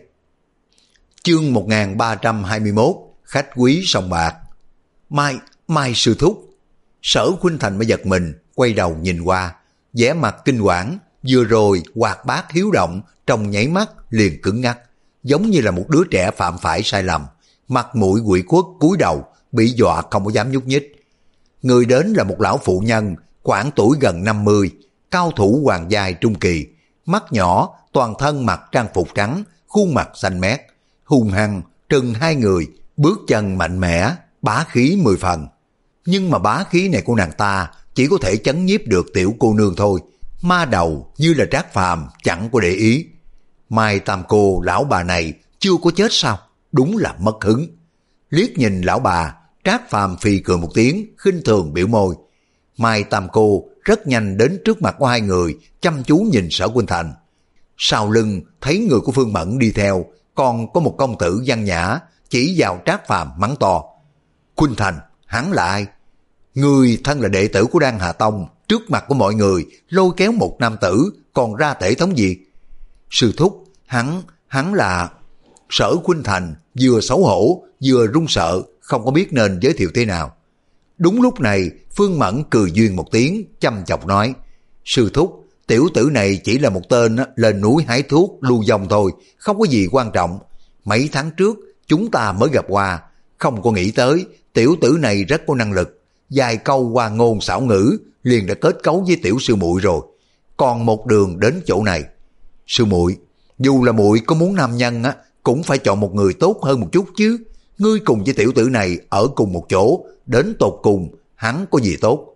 Chương một nghìn ba trăm hai mươi mốt, khách quý sòng bạc. Mai, Mai sư thúc. Sở Khuynh Thành mới giật mình, quay đầu nhìn qua, vẻ mặt kinh hoảng, vừa rồi hoạt bát hiếu động, trong nháy mắt liền cứng ngắc, giống như là một đứa trẻ phạm phải sai lầm, mặt mũi quỷ khuất cúi đầu, bị dọa không có dám nhúc nhích. Người đến là một lão phụ nhân, khoảng tuổi gần năm mươi, cao thủ hoàng giai trung kỳ, mắt nhỏ, toàn thân mặc trang phục trắng, khuôn mặt xanh mét, hung hăng trừng hai người, bước chân mạnh mẽ, bá khí mười phần. Nhưng mà bá khí này của nàng ta chỉ có thể chấn nhiếp được tiểu cô nương thôi, ma đầu như là Trác Phàm chẳng có để ý. Mai Tam cô lão bà này chưa có chết sao? Đúng là mất hứng. Liếc nhìn lão bà, Trác Phàm phì cười một tiếng, khinh thường biểu môi. Mai Tam cô rất nhanh đến trước mặt của hai người, chăm chú nhìn Sở Khuynh Thành. Sau lưng thấy người của Phương Mẫn đi theo, còn có một công tử văn nhã chỉ vào Trác Phàm mắng to. Khuynh Thành, hắn là ai? Người thân là đệ tử của Đan Hà Tông, trước mặt của mọi người lôi kéo một nam tử, còn ra thể thống gì? Sư thúc, hắn, hắn là... Sở Khuynh Thành vừa xấu hổ, vừa run sợ, không có biết nên giới thiệu thế nào. Đúng lúc này, Phương Mẫn cười duyên một tiếng, chăm chọc nói, sư thúc, tiểu tử này chỉ là một tên lên núi hái thuốc lưu vong thôi, không có gì quan trọng. Mấy tháng trước, chúng ta mới gặp qua, không có nghĩ tới tiểu tử này rất có năng lực, vài câu hoa ngôn xảo ngữ liền đã kết cấu với tiểu sư muội rồi, còn một đường đến chỗ này. Sư muội, dù là muội có muốn nam nhân á, cũng phải chọn một người tốt hơn một chút chứ. Ngươi cùng với tiểu tử này ở cùng một chỗ, đến tột cùng hắn có gì tốt?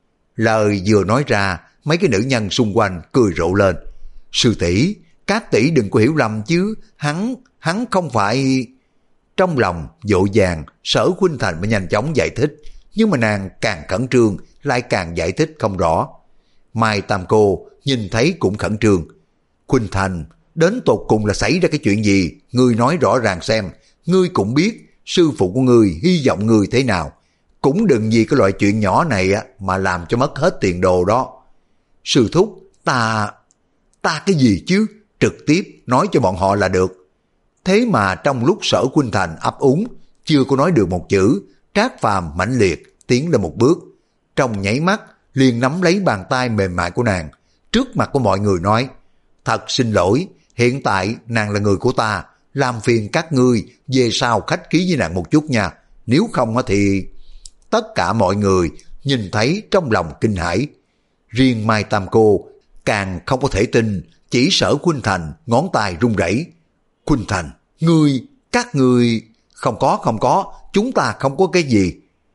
Lời vừa nói ra, mấy cái nữ nhân xung quanh cười rộ lên. Sư tỷ, các tỷ đừng có hiểu lầm chứ, hắn, hắn không phải... Trong lòng vội vàng, Sở Khuynh Thành mới nhanh chóng giải thích, nhưng mà nàng càng khẩn trương lại càng giải thích không rõ. Mai Tam Cô nhìn thấy cũng khẩn trương. Khuynh Thành, đến tột cùng là xảy ra cái chuyện gì? Ngươi nói rõ ràng xem, ngươi cũng biết sư phụ của ngươi hy vọng ngươi thế nào. Cũng đừng vì cái loại chuyện nhỏ này mà làm cho mất hết tiền đồ đó. Sư thúc, ta... ta cái gì chứ? Trực tiếp nói cho bọn họ là được. Thế mà trong lúc Sở Khuynh Thành ấp úng, chưa có nói được một chữ, Trác Phàm mãnh liệt tiến lên một bước, trong nháy mắt liền nắm lấy bàn tay mềm mại của nàng, trước mặt của mọi người nói: thật xin lỗi, hiện tại nàng là người của ta, làm phiền các ngươi về sau khách khí với nàng một chút nha, nếu không thì... Tất cả mọi người nhìn thấy trong lòng kinh hãi, riêng Mai Tam Cô càng không có thể tin, chỉ Sở Khuynh Thành ngón tay run rẩy. Khuynh Thành, ngươi, các ngươi... Không có, không có, chúng ta không có cái gì.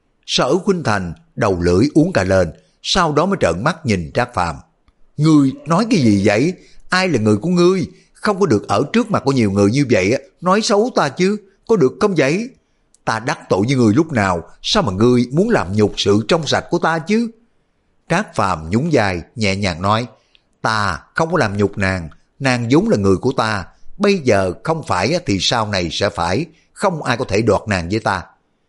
Sở Khuynh Thành đầu lưỡi uống cả lên, sau đó mới trợn mắt nhìn Trác Phàm. Ngươi nói cái gì vậy? Ai là người của ngươi? Không có được ở trước mặt của nhiều người như vậy nói xấu ta chứ, có được không vậy? Ta đắc tội với ngươi lúc nào, sao mà ngươi muốn làm nhục sự trong sạch của ta chứ? Trác Phàm nhún vai nhẹ nhàng nói: ta không có làm nhục nàng, nàng vốn là người của ta, bây giờ không phải thì sau này sẽ phải, không ai có thể đoạt nàng với ta.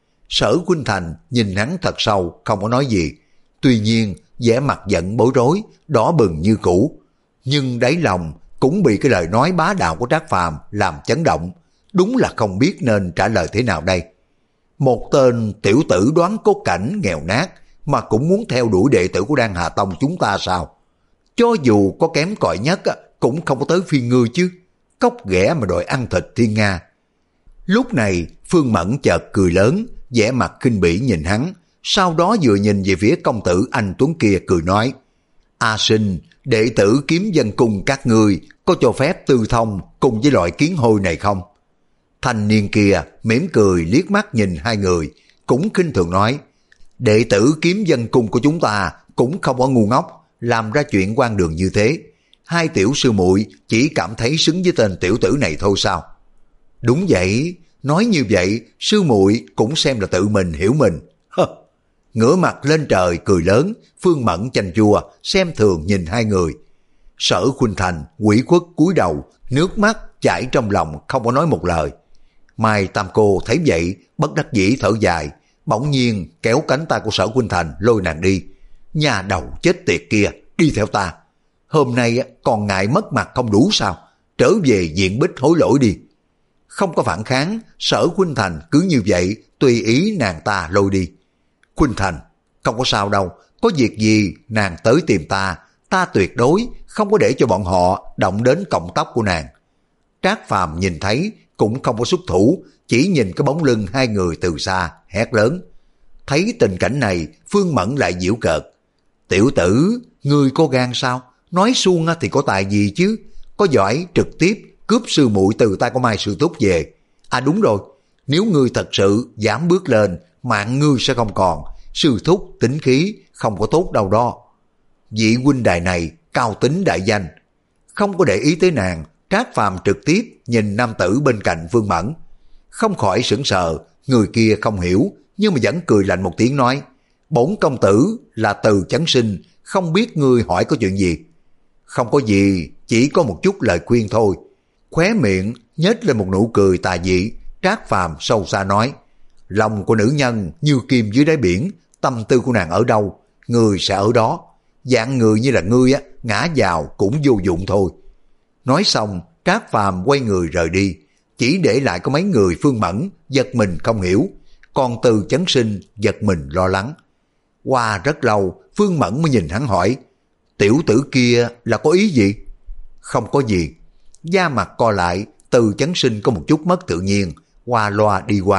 Sở Khuynh Thành nhìn hắn thật sâu, không có nói gì. Tuy nhiên vẻ mặt giận bối rối, đỏ bừng như cũ, nhưng đáy lòng cũng bị cái lời nói bá đạo của Trác Phàm làm chấn động, đúng là không biết nên trả lời thế nào đây. Một tên tiểu tử đoán cốt cảnh nghèo nát mà cũng muốn theo đuổi đệ tử của Đan Hà Tông chúng ta sao? Cho dù có kém cỏi nhất cũng không có tới phiên ngươi chứ, cóc ghẻ mà đòi ăn thịt thiên nga. Lúc này Phương Mẫn chợt cười lớn, vẻ mặt khinh bỉ nhìn hắn, sau đó vừa nhìn về phía công tử anh tuấn kia cười nói: A Sinh, đệ tử Kiếm Vân Cung các ngươi có cho phép tư thông cùng với loại kiến hôi này không? Thanh niên kia mỉm cười liếc mắt nhìn hai người, cũng khinh thường nói: đệ tử Kiếm Vân Cung của chúng ta cũng không có ngu ngốc làm ra chuyện quan đường như thế. Hai tiểu sư muội chỉ cảm thấy xứng với tên tiểu tử này thôi sao? Đúng vậy, nói như vậy sư muội cũng xem là tự mình hiểu mình. Hơ. Ngửa mặt lên trời cười lớn, Phương Mẫn chanh chua xem thường nhìn hai người. Sở Khuynh Thành ủy khuất cúi đầu, nước mắt chảy trong lòng không có nói một lời. Mai Tam Cô thấy vậy bất đắc dĩ thở dài, bỗng nhiên kéo cánh tay của Sở Khuynh Thành lôi nàng đi. Nhà đầu chết tiệt kia, đi theo ta. Hôm nay còn ngại mất mặt không đủ sao? Trở về diện bích hối lỗi đi. Không có phản kháng, Sở Khuynh Thành cứ như vậy tùy ý nàng ta lôi đi. Khuynh Thành, không có sao đâu, có việc gì nàng tới tìm ta, ta tuyệt đối không có để cho bọn họ động đến cọng tóc của nàng. Trác Phàm nhìn thấy cũng không có xuất thủ, chỉ nhìn cái bóng lưng hai người từ xa, hét lớn. Thấy tình cảnh này, Phương Mẫn lại giễu cợt. Tiểu tử, ngươi có gan sao? Nói suông thì có tài gì chứ? Có giỏi trực tiếp cướp sư muội từ tay của Mai Sư Túc về. À đúng rồi, nếu ngươi thật sự dám bước lên, mạng ngươi sẽ không còn. Sư Thúc tính khí không có tốt đâu đó. Vị huynh đài này cao tính đại danh. Không có để ý tới nàng, Trác Phàm trực tiếp nhìn nam tử bên cạnh Phương Mẫn. Không khỏi sững sờ, người kia không hiểu, nhưng mà vẫn cười lạnh một tiếng nói: bổn công tử là Từ Chấn Sinh, không biết ngươi hỏi có chuyện gì? Không có gì, chỉ có một chút lời khuyên thôi. Khóe miệng nhếch lên một nụ cười tà dị, Trác Phàm sâu xa nói: lòng của nữ nhân như kim dưới đáy biển, tâm tư của nàng ở đâu, người sẽ ở đó. Dạng người như là ngươi á, ngã vào cũng vô dụng thôi. Nói xong, Trác Phàm quay người rời đi, chỉ để lại có mấy người Phương Mẫn giật mình không hiểu, còn Từ Chấn Sinh giật mình lo lắng. Qua rất lâu, Phương Mẫn mới nhìn hắn hỏi: tiểu tử kia là có ý gì? Không có gì. Da mặt co lại, Từ Chấn Sinh có một chút mất tự nhiên, qua loa đi qua,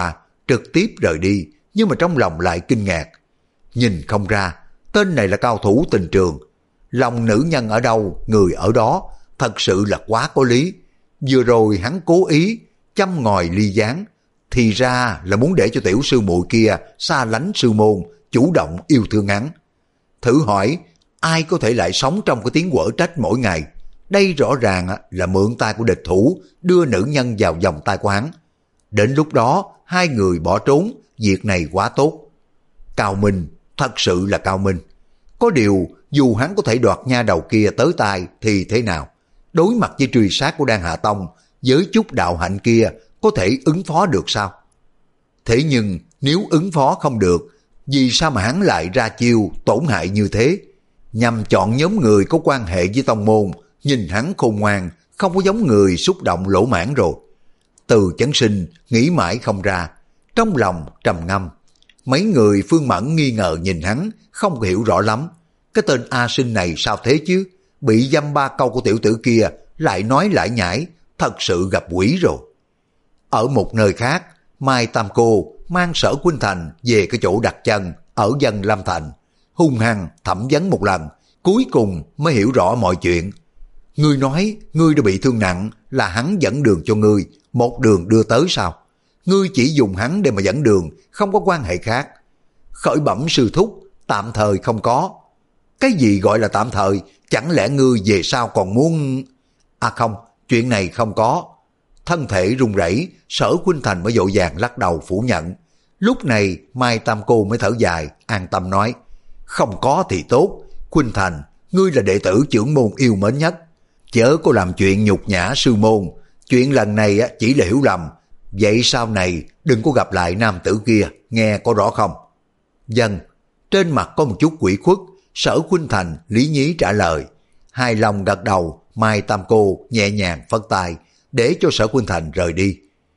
trực tiếp rời đi, nhưng mà trong lòng lại kinh ngạc. Nhìn không ra, tên này là cao thủ tình trường. Lòng nữ nhân ở đâu, người ở đó, thật sự là quá có lý. Vừa rồi hắn cố ý châm ngòi ly gián, thì ra là muốn để cho tiểu sư muội kia xa lánh sư môn, chủ động yêu thương hắn. Thử hỏi, ai có thể lại sống trong cái tiếng quở trách mỗi ngày? Đây rõ ràng là mượn tay của địch thủ, đưa nữ nhân vào vòng tay của hắn. Đến lúc đó, hai người bỏ trốn, việc này quá tốt. Cao minh, thật sự là cao minh. Có điều, dù hắn có thể đoạt nha đầu kia tới tay thì thế nào? Đối mặt với truy sát của Đan Hạ Tông, với chút đạo hạnh kia có thể ứng phó được sao? Thế nhưng nếu ứng phó không được, vì sao mà hắn lại ra chiêu tổn hại như thế? Nhằm chọn nhóm người có quan hệ với tông môn, nhìn hắn khôn ngoan, không có giống người xúc động lỗ mãn rồi. Từ Chấn Sinh nghĩ mãi không ra, trong lòng trầm ngâm. Mấy người Phương Mẫn nghi ngờ nhìn hắn, không hiểu rõ lắm. Cái tên A Sinh này sao thế chứ? Bị dăm ba câu của tiểu tử kia, lại nói lại nhải, thật sự gặp quỷ rồi. Ở một nơi khác, Mai Tam Cô mang Sở Khuynh Thành về cái chỗ đặt chân ở Dân Lâm Thành, hung hăng thẩm vấn một lần, cuối cùng mới hiểu rõ mọi chuyện. Ngươi nói ngươi đã bị thương nặng là hắn dẫn đường cho ngươi, một đường đưa tới sao? Ngươi chỉ dùng hắn để mà dẫn đường, không có quan hệ khác. Khởi bẩm sư thúc, tạm thời không có. Cái gì gọi là tạm thời? Chẳng lẽ ngươi về sau còn muốn... À không, chuyện này không có. Thân thể run rẩy, Sở Khuynh Thành mới vội vàng lắc đầu phủ nhận. Lúc này Mai Tam Cô mới thở dài, an tâm nói, không có thì tốt. Khuynh Thành, ngươi là đệ tử trưởng môn yêu mến nhất, chớ có làm chuyện nhục nhã sư môn. Chuyện lần này chỉ là hiểu lầm, vậy sau này đừng có gặp lại nam tử kia, nghe có rõ không? Dân, trên mặt có một chút quỷ khuất, Sở Khuynh Thành lý nhí trả lời. Hài lòng gật đầu, Mai Tam Cô nhẹ nhàng phất tay, để cho Sở Khuynh Thành rời đi.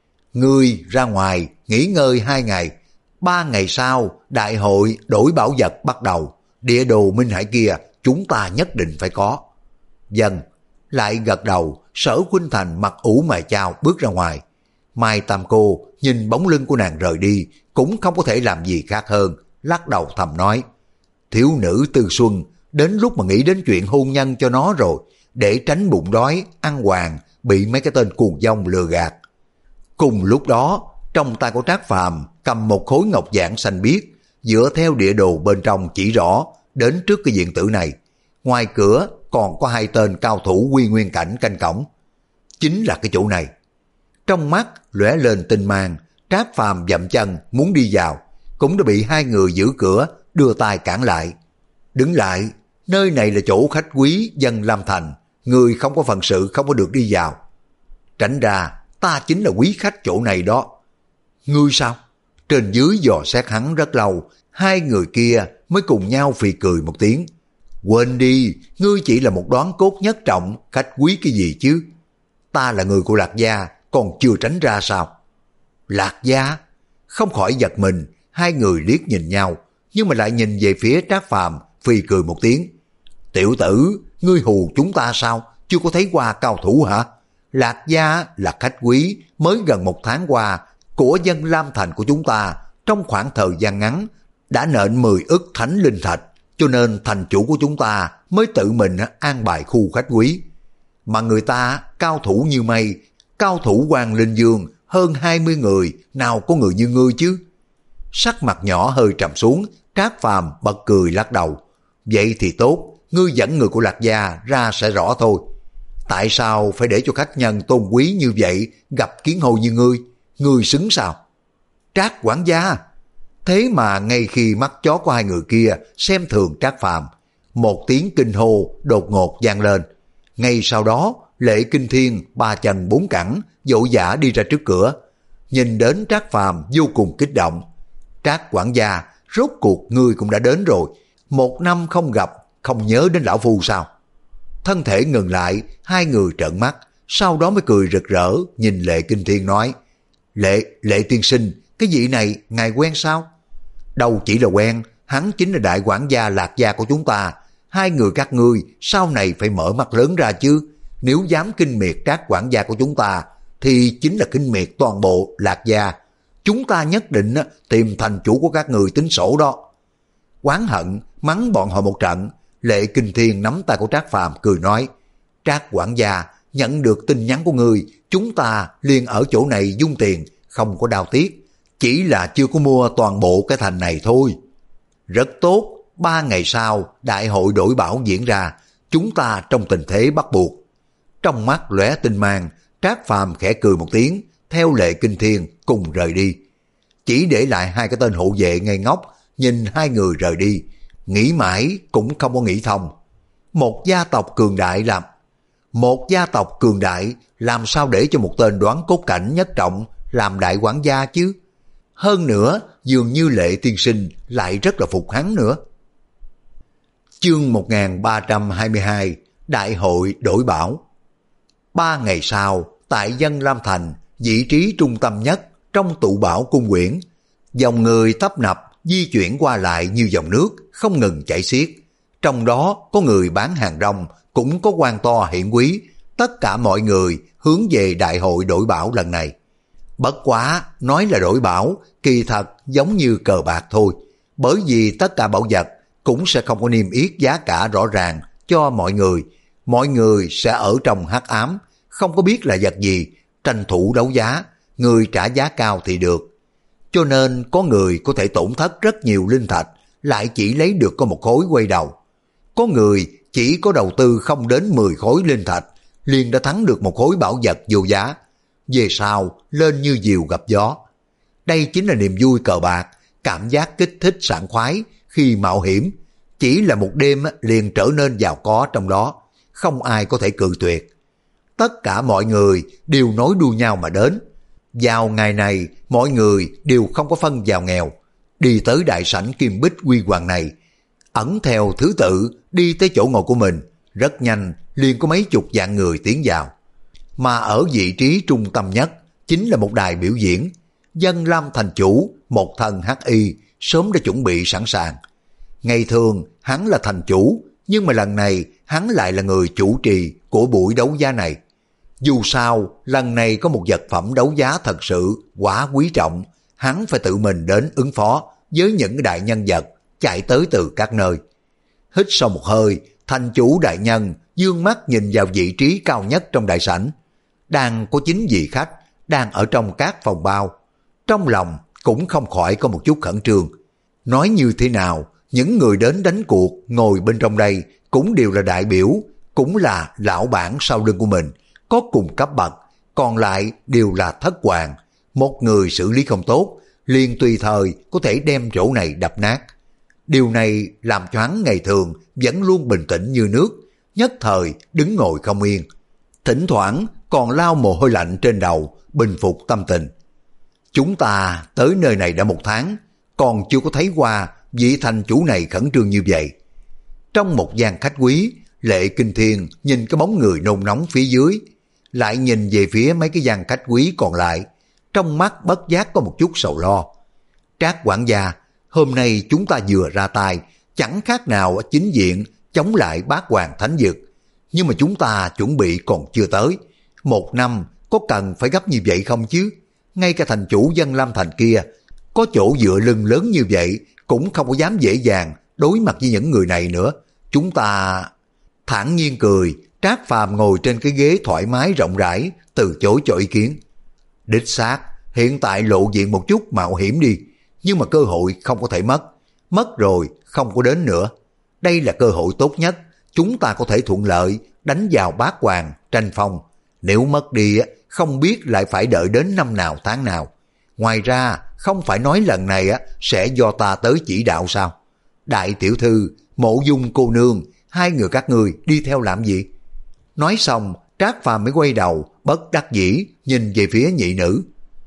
Ngươi ra ngoài, nghỉ ngơi hai ngày. Ba ngày sau, đại hội đổi bảo vật bắt đầu. Địa đồ Minh Hải kia, chúng ta nhất định phải có. Dân, lại gật đầu, Sở Khuynh Thành mặt ủ mày chao bước ra ngoài. Mai Tam Cô nhìn bóng lưng của nàng rời đi, cũng không có thể làm gì khác hơn, lắc đầu thầm nói. Thiếu nữ Tư Xuân, đến lúc mà nghĩ đến chuyện hôn nhân cho nó rồi, để tránh bụng đói, ăn hoàng, bị mấy cái tên cuồng vong lừa gạt. Cùng lúc đó, trong tay của Trác Phàm cầm một khối ngọc giản xanh biếc, dựa theo địa đồ bên trong chỉ rõ, đến trước cái viện tử này. Ngoài cửa còn có hai tên cao thủ quy nguyên cảnh canh cổng. Chính là cái chỗ này. Trong mắt lóe lên tinh mang, Trác Phàm dậm chân muốn đi vào, cũng đã bị hai người giữ cửa đưa tay cản lại. Đứng lại, nơi này là chỗ khách quý Dân Lâm Thành, người không có phận sự không có được đi vào. Tránh ra, ta chính là quý khách chỗ này đó. Ngươi sao? Trên dưới dò xét hắn rất lâu, hai người kia mới cùng nhau phì cười một tiếng. Quên đi, ngươi chỉ là một đoán cốt nhất trọng, khách quý cái gì chứ? Ta là người của Lạc Gia, còn chưa tránh ra sao? Lạc Gia? Không khỏi giật mình, hai người liếc nhìn nhau, nhưng mà lại nhìn về phía Trác Phàm, phì cười một tiếng. Tiểu tử, ngươi hù chúng ta sao? Chưa có thấy qua cao thủ hả? Lạc Gia là khách quý mới gần một tháng qua của Dân Lam Thành của chúng ta, trong khoảng thời gian ngắn đã nện mười ức thánh linh thạch, cho nên thành chủ của chúng ta mới tự mình an bài khu khách quý. Mà người ta cao thủ như mây, cao thủ Hoàng Linh Dương hơn hai mươi người, nào có người như ngươi chứ? Sắc mặt nhỏ hơi trầm xuống, Trác Phàm bật cười lắc đầu. Vậy thì tốt, ngươi dẫn người của Lạc Gia ra sẽ rõ thôi. Tại sao phải để cho khách nhân tôn quý như vậy gặp kiến hôi như ngươi? Ngươi xứng sao? Trác quản gia! Thế mà ngay khi mắt chó của hai người kia xem thường Trác Phàm, một tiếng kinh hô đột ngột vang lên. Ngay sau đó, Lệ Kinh Thiên ba chân bốn cẳng vội vã đi ra trước cửa, nhìn đến Trác Phàm vô cùng kích động. Trác quản gia, rốt cuộc ngươi cũng đã đến rồi, một năm không gặp, không nhớ đến lão phu sao? Thân thể ngừng lại, hai người trợn mắt, sau đó mới cười rực rỡ nhìn Lệ Kinh Thiên nói. Lệ, Lệ tiên sinh, cái vị này ngài quen sao? Đâu chỉ là quen, hắn chính là đại quản gia Lạc Gia của chúng ta. Hai người các ngươi sau này phải mở mắt lớn ra chứ. Nếu dám kinh miệt Trác quản gia của chúng ta, thì chính là kinh miệt toàn bộ Lạc Gia. chúng ta nhất định tìm thành chủ của các người tính sổ đó. Oán hận mắng bọn họ một trận, Lệ Kinh Thiên nắm tay của Trác Phàm cười nói, Trác quản gia, nhận được tin nhắn của ngươi, chúng ta liền ở chỗ này dung tiền, không có đau tiếc, chỉ là chưa có mua toàn bộ cái thành này thôi. Rất tốt, ba ngày sau đại hội đổi bảo diễn ra, chúng ta trong tình thế bắt buộc. Trong mắt lóe tinh mang, Trác Phàm khẽ cười một tiếng, theo Lệ Kinh Thiên cùng rời đi. Chỉ để lại hai cái tên hộ vệ ngây ngốc, nhìn hai người rời đi, nghĩ mãi cũng không có nghĩ thông. Một gia tộc cường đại làm Một gia tộc cường đại làm sao để cho một tên đoán cốt cảnh nhất trọng làm đại quản gia chứ? Hơn nữa, dường như Lệ tiên sinh lại rất là phục hắn nữa. Chương một nghìn ba trăm hai mươi hai, Đại hội đổi bảo. Ba ngày sau, tại Dân Lam Thành, vị trí trung tâm nhất trong tụ bảo cung quyển, dòng người tấp nập di chuyển qua lại như dòng nước, không ngừng chảy xiết. Trong đó có người bán hàng rong, cũng có quan to hiển quý, tất cả mọi người hướng về đại hội đổi bảo lần này. Bất quá, nói là đổi bảo, kỳ thật giống như cờ bạc thôi, bởi vì tất cả bảo vật cũng sẽ không có niêm yết giá cả rõ ràng cho mọi người. Mọi người sẽ ở trong hắc ám, không có biết là vật gì, tranh thủ đấu giá, người trả giá cao thì được. Cho nên có người có thể tổn thất rất nhiều linh thạch, lại chỉ lấy được có một khối quay đầu. Có người chỉ có đầu tư không đến mười khối linh thạch, liền đã thắng được một khối bảo vật vô giá. Về sau, lên như diều gặp gió. Đây chính là niềm vui cờ bạc, cảm giác kích thích sảng khoái khi mạo hiểm. Chỉ là một đêm liền trở nên giàu có trong đó, không ai có thể cự tuyệt. Tất cả mọi người đều nối đuôi nhau mà đến. Vào ngày này, mọi người đều không có phân giàu nghèo, đi tới đại sảnh kim bích huy hoàng này, ẩn theo thứ tự đi tới chỗ ngồi của mình, rất nhanh liền có mấy chục vạn người tiến vào. Mà ở vị trí trung tâm nhất chính là một đài biểu diễn. Dân Lam thành chủ, một thân hắc y, sớm đã chuẩn bị sẵn sàng. Ngày thường hắn là thành chủ, nhưng mà lần này hắn lại là người chủ trì của buổi đấu giá này. Dù sao, lần này có một vật phẩm đấu giá thật sự quá quý trọng, hắn phải tự mình đến ứng phó với những đại nhân vật chạy tới từ các nơi. Hít sâu một hơi, thành chủ đại nhân dương mắt nhìn vào vị trí cao nhất trong đại sảnh. Đang có chín vị khách đang ở trong các phòng bao. Trong lòng cũng không khỏi có một chút khẩn trương. Nói như thế nào, những người đến đánh cuộc ngồi bên trong đây cũng đều là đại biểu, cũng là lão bản sau lưng của mình, có cùng cấp bậc, còn lại đều là thất hoàng. Một người xử lý không tốt, liền tùy thời có thể đem chỗ này đập nát. Điều này làm cho hắn ngày thường vẫn luôn bình tĩnh như nước, nhất thời đứng ngồi không yên. Thỉnh thoảng còn lau mồ hôi lạnh trên đầu, bình phục tâm tình. Chúng ta tới nơi này đã một tháng, còn chưa có thấy qua vị thành chủ này khẩn trương như vậy. Trong một gian khách quý, Lệ Kinh Thiên nhìn cái bóng người nôn nóng phía dưới, lại nhìn về phía mấy cái gian khách quý còn lại, trong mắt bất giác có một chút sầu lo. Trác quản gia, hôm nay chúng ta vừa ra tay, chẳng khác nào chính diện chống lại bát hoàng thánh dực, nhưng mà chúng ta chuẩn bị còn chưa tới. Một năm có cần phải gấp như vậy không chứ? Ngay cả thành chủ Dân Lam Thành kia, có chỗ dựa lưng lớn như vậy, cũng không có dám dễ dàng đối mặt với những người này nữa. Chúng ta... Thản nhiên cười, Trác Phàm ngồi trên cái ghế thoải mái rộng rãi, từ chối cho ý kiến. Đích xác, hiện tại lộ diện một chút mạo hiểm đi, nhưng mà cơ hội không có thể mất. Mất rồi, không có đến nữa. Đây là cơ hội tốt nhất, chúng ta có thể thuận lợi đánh vào bát hoàng, tranh phong. Nếu mất đi, không biết lại phải đợi đến năm nào tháng nào. Ngoài ra, không phải nói lần này sẽ do ta tới chỉ đạo sao? Đại tiểu thư, Mộ Dung cô nương, hai người các ngươi đi theo làm gì? Nói xong, Trác Phàm mới quay đầu, bất đắc dĩ, nhìn về phía nhị nữ.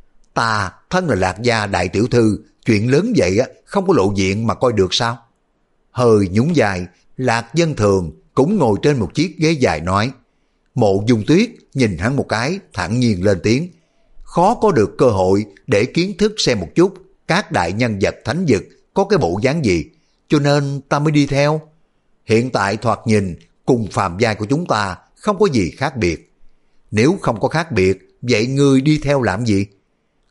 Ta, thân là Lạc gia đại tiểu thư, chuyện lớn vậy không có lộ diện mà coi được sao? Hơi nhún dài, Lạc Dân Thường cũng ngồi trên một chiếc ghế dài nói. Mộ Dung Tuyết nhìn hắn một cái, thản nhiên lên tiếng. Khó có được cơ hội để kiến thức xem một chút các đại nhân vật thánh vực có cái bộ dáng gì, cho nên ta mới đi theo. Hiện tại thoạt nhìn cùng phàm giai của chúng ta không có gì khác biệt. Nếu không có khác biệt, vậy ngươi đi theo làm gì?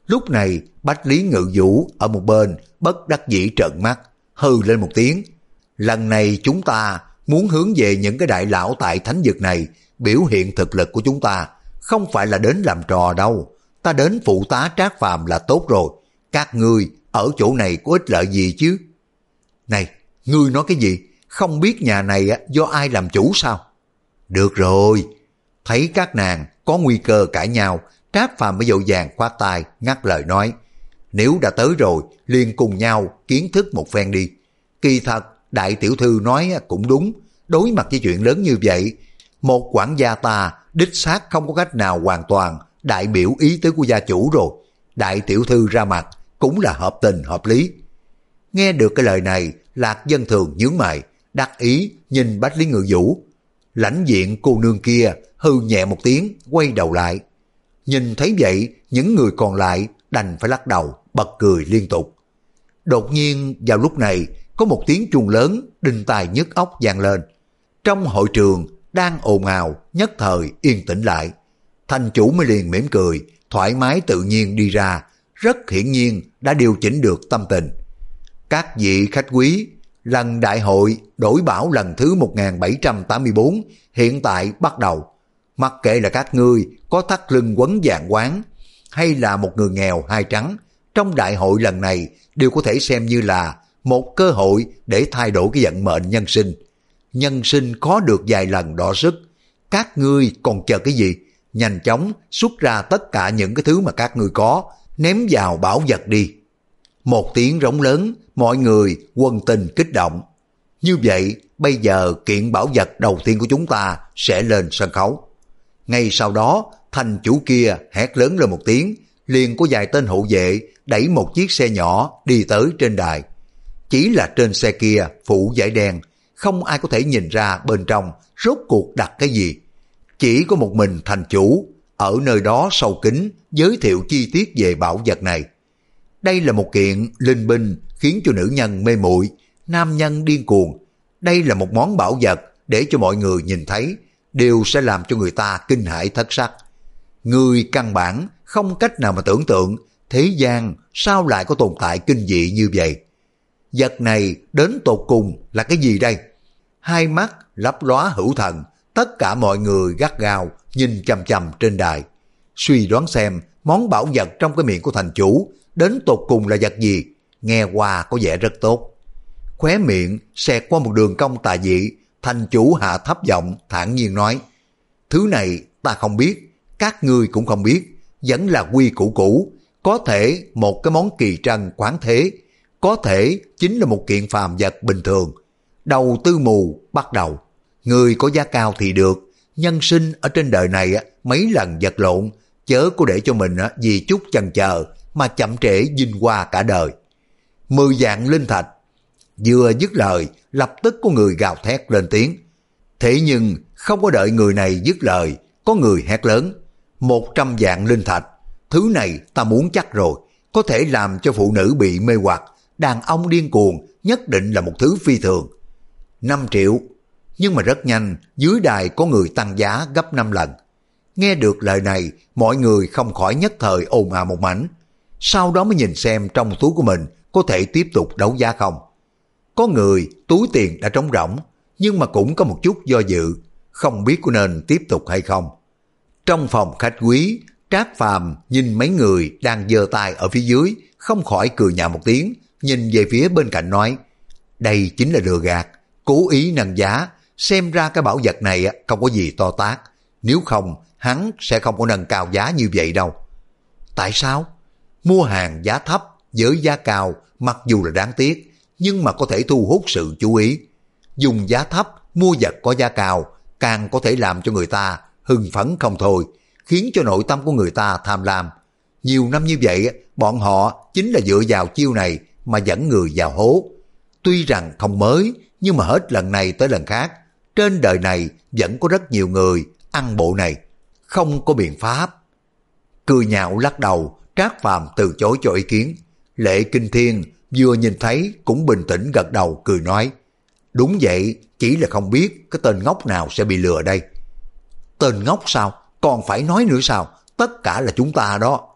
Lúc này Bách Lý Ngự Vũ ở một bên bất đắc dĩ trợn mắt, hừ lên một tiếng. Lần này chúng ta muốn hướng về những cái đại lão tại thánh vực này biểu hiện thực lực của chúng ta, không phải là đến làm trò đâu. Ta đến phụ tá Trác Phàm là tốt rồi. Các ngươi ở chỗ này có ích lợi gì chứ? Này, ngươi nói cái gì? Không biết nhà này do ai làm chủ sao? Được rồi. Thấy các nàng có nguy cơ cãi nhau, Trác Phàm mới dội vàng khoát tay ngắt lời nói. Nếu đã tới rồi, liền cùng nhau kiến thức một phen đi. Kỳ thật, đại tiểu thư nói cũng đúng. Đối mặt với chuyện lớn như vậy, một quản gia ta đích xác không có cách nào hoàn toàn đại biểu ý tứ của gia chủ rồi. Đại tiểu thư ra mặt cũng là hợp tình hợp lý. Nghe được cái lời này, Lạc Dân Thường nhướng mày, đắc ý nhìn Bách Lý Ngự Vũ. Lãnh diện cô nương kia hư nhẹ một tiếng, quay đầu lại. Nhìn thấy vậy, những người còn lại đành phải lắc đầu, bật cười liên tục. Đột nhiên vào lúc này, có một tiếng chuông lớn đinh tai nhức óc vang lên. Trong hội trường đang ồn ào, nhất thời yên tĩnh lại. Thành chủ mới liền mỉm cười, thoải mái tự nhiên đi ra, rất hiển nhiên đã điều chỉnh được tâm tình. Các vị khách quý, lần đại hội đổi bảo lần thứ một nghìn bảy trăm tám mươi tư hiện tại bắt đầu. Mặc kệ là các ngươi có thắt lưng quấn vàng quán hay là một người nghèo hai trắng, trong đại hội lần này đều có thể xem như là một cơ hội để thay đổi cái vận mệnh nhân sinh. Nhân sinh có được vài lần đọ sức, các ngươi còn chờ cái gì? Nhanh chóng xuất ra tất cả những cái thứ mà các ngươi có, ném vào bảo vật đi. Một tiếng rống lớn, mọi người quân tình kích động. Như vậy, bây giờ kiện bảo vật đầu tiên của chúng ta sẽ lên sân khấu. Ngay sau đó, thành chủ kia hét lớn lên một tiếng, liền có vài tên hộ vệ đẩy một chiếc xe nhỏ đi tới trên đài. Chỉ là trên xe kia phủ vải đen, không ai có thể nhìn ra bên trong rốt cuộc đặt cái gì. Chỉ có một mình thành chủ ở nơi đó sâu kín giới thiệu chi tiết về bảo vật này. Đây là một kiện linh binh khiến cho nữ nhân mê muội, nam nhân điên cuồng. Đây là một món bảo vật để cho mọi người nhìn thấy đều sẽ làm cho người ta kinh hãi thất sắc. Người căn bản không cách nào mà tưởng tượng thế gian sao lại có tồn tại kinh dị như vậy. Vật này đến tột cùng là cái gì đây? Hai mắt lấp lóa hữu thần, tất cả mọi người gắt gao nhìn chằm chằm trên đài, suy đoán xem món bảo vật trong cái miệng của thành chủ đến tột cùng là vật gì. Nghe qua có vẻ rất tốt. Khóe miệng xẹt qua một đường cong tà dị, thành chủ hạ thấp giọng thản nhiên nói: thứ này ta không biết, các ngươi cũng không biết, vẫn là quy củ cũ. Có thể một cái món kỳ trân quán thế, có thể chính là một kiện phàm vật bình thường. Đầu tư mù bắt đầu. Người có giá cao thì được, nhân sinh ở trên đời này mấy lần vật lộn, chớ có để cho mình vì chút chần chờ mà chậm trễ vinh hoa cả đời. Mười vạn linh thạch. Vừa dứt lời, lập tức có người gào thét lên tiếng. Thế nhưng không có đợi người này dứt lời, có người hét lớn: một trăm vạn linh thạch. Thứ này ta muốn chắc rồi, có thể làm cho phụ nữ bị mê hoặc, đàn ông điên cuồng, nhất định là một thứ phi thường. Năm triệu. Nhưng mà rất nhanh, dưới đài có người tăng giá gấp năm lần. Nghe được lời này, mọi người không khỏi nhất thời ồn ào một mảnh. Sau đó mới nhìn xem trong túi của mình có thể tiếp tục đấu giá không. Có người túi tiền đã trống rỗng, nhưng mà cũng có một chút do dự, không biết có nên tiếp tục hay không. Trong phòng khách quý, Trác Phàm nhìn mấy người đang giơ tay ở phía dưới, không khỏi cười nhạo một tiếng, nhìn về phía bên cạnh nói: đây chính là lừa gạt, cố ý nâng giá, xem ra cái bảo vật này không có gì to tát, nếu không hắn sẽ không có nâng cao giá như vậy đâu. Tại sao? Mua hàng giá thấp với giá cao mặc dù là đáng tiếc, nhưng mà có thể thu hút sự chú ý. Dùng giá thấp mua vật có giá cao càng có thể làm cho người ta hưng phấn không thôi, khiến cho nội tâm của người ta tham lam. Nhiều năm như vậy, bọn họ chính là dựa vào chiêu này mà dẫn người vào hố. Tuy rằng không mới, nhưng mà hết lần này tới lần khác, trên đời này vẫn có rất nhiều người ăn bộ này, không có biện pháp. Cười nhạo lắc đầu, Trác Phàm từ chối cho ý kiến. Lệ Kinh Thiên vừa nhìn thấy cũng bình tĩnh gật đầu cười nói: đúng vậy, chỉ là không biết cái tên ngốc nào sẽ bị lừa đây. Tên ngốc sao? Còn phải nói nữa sao? Tất cả là chúng ta đó.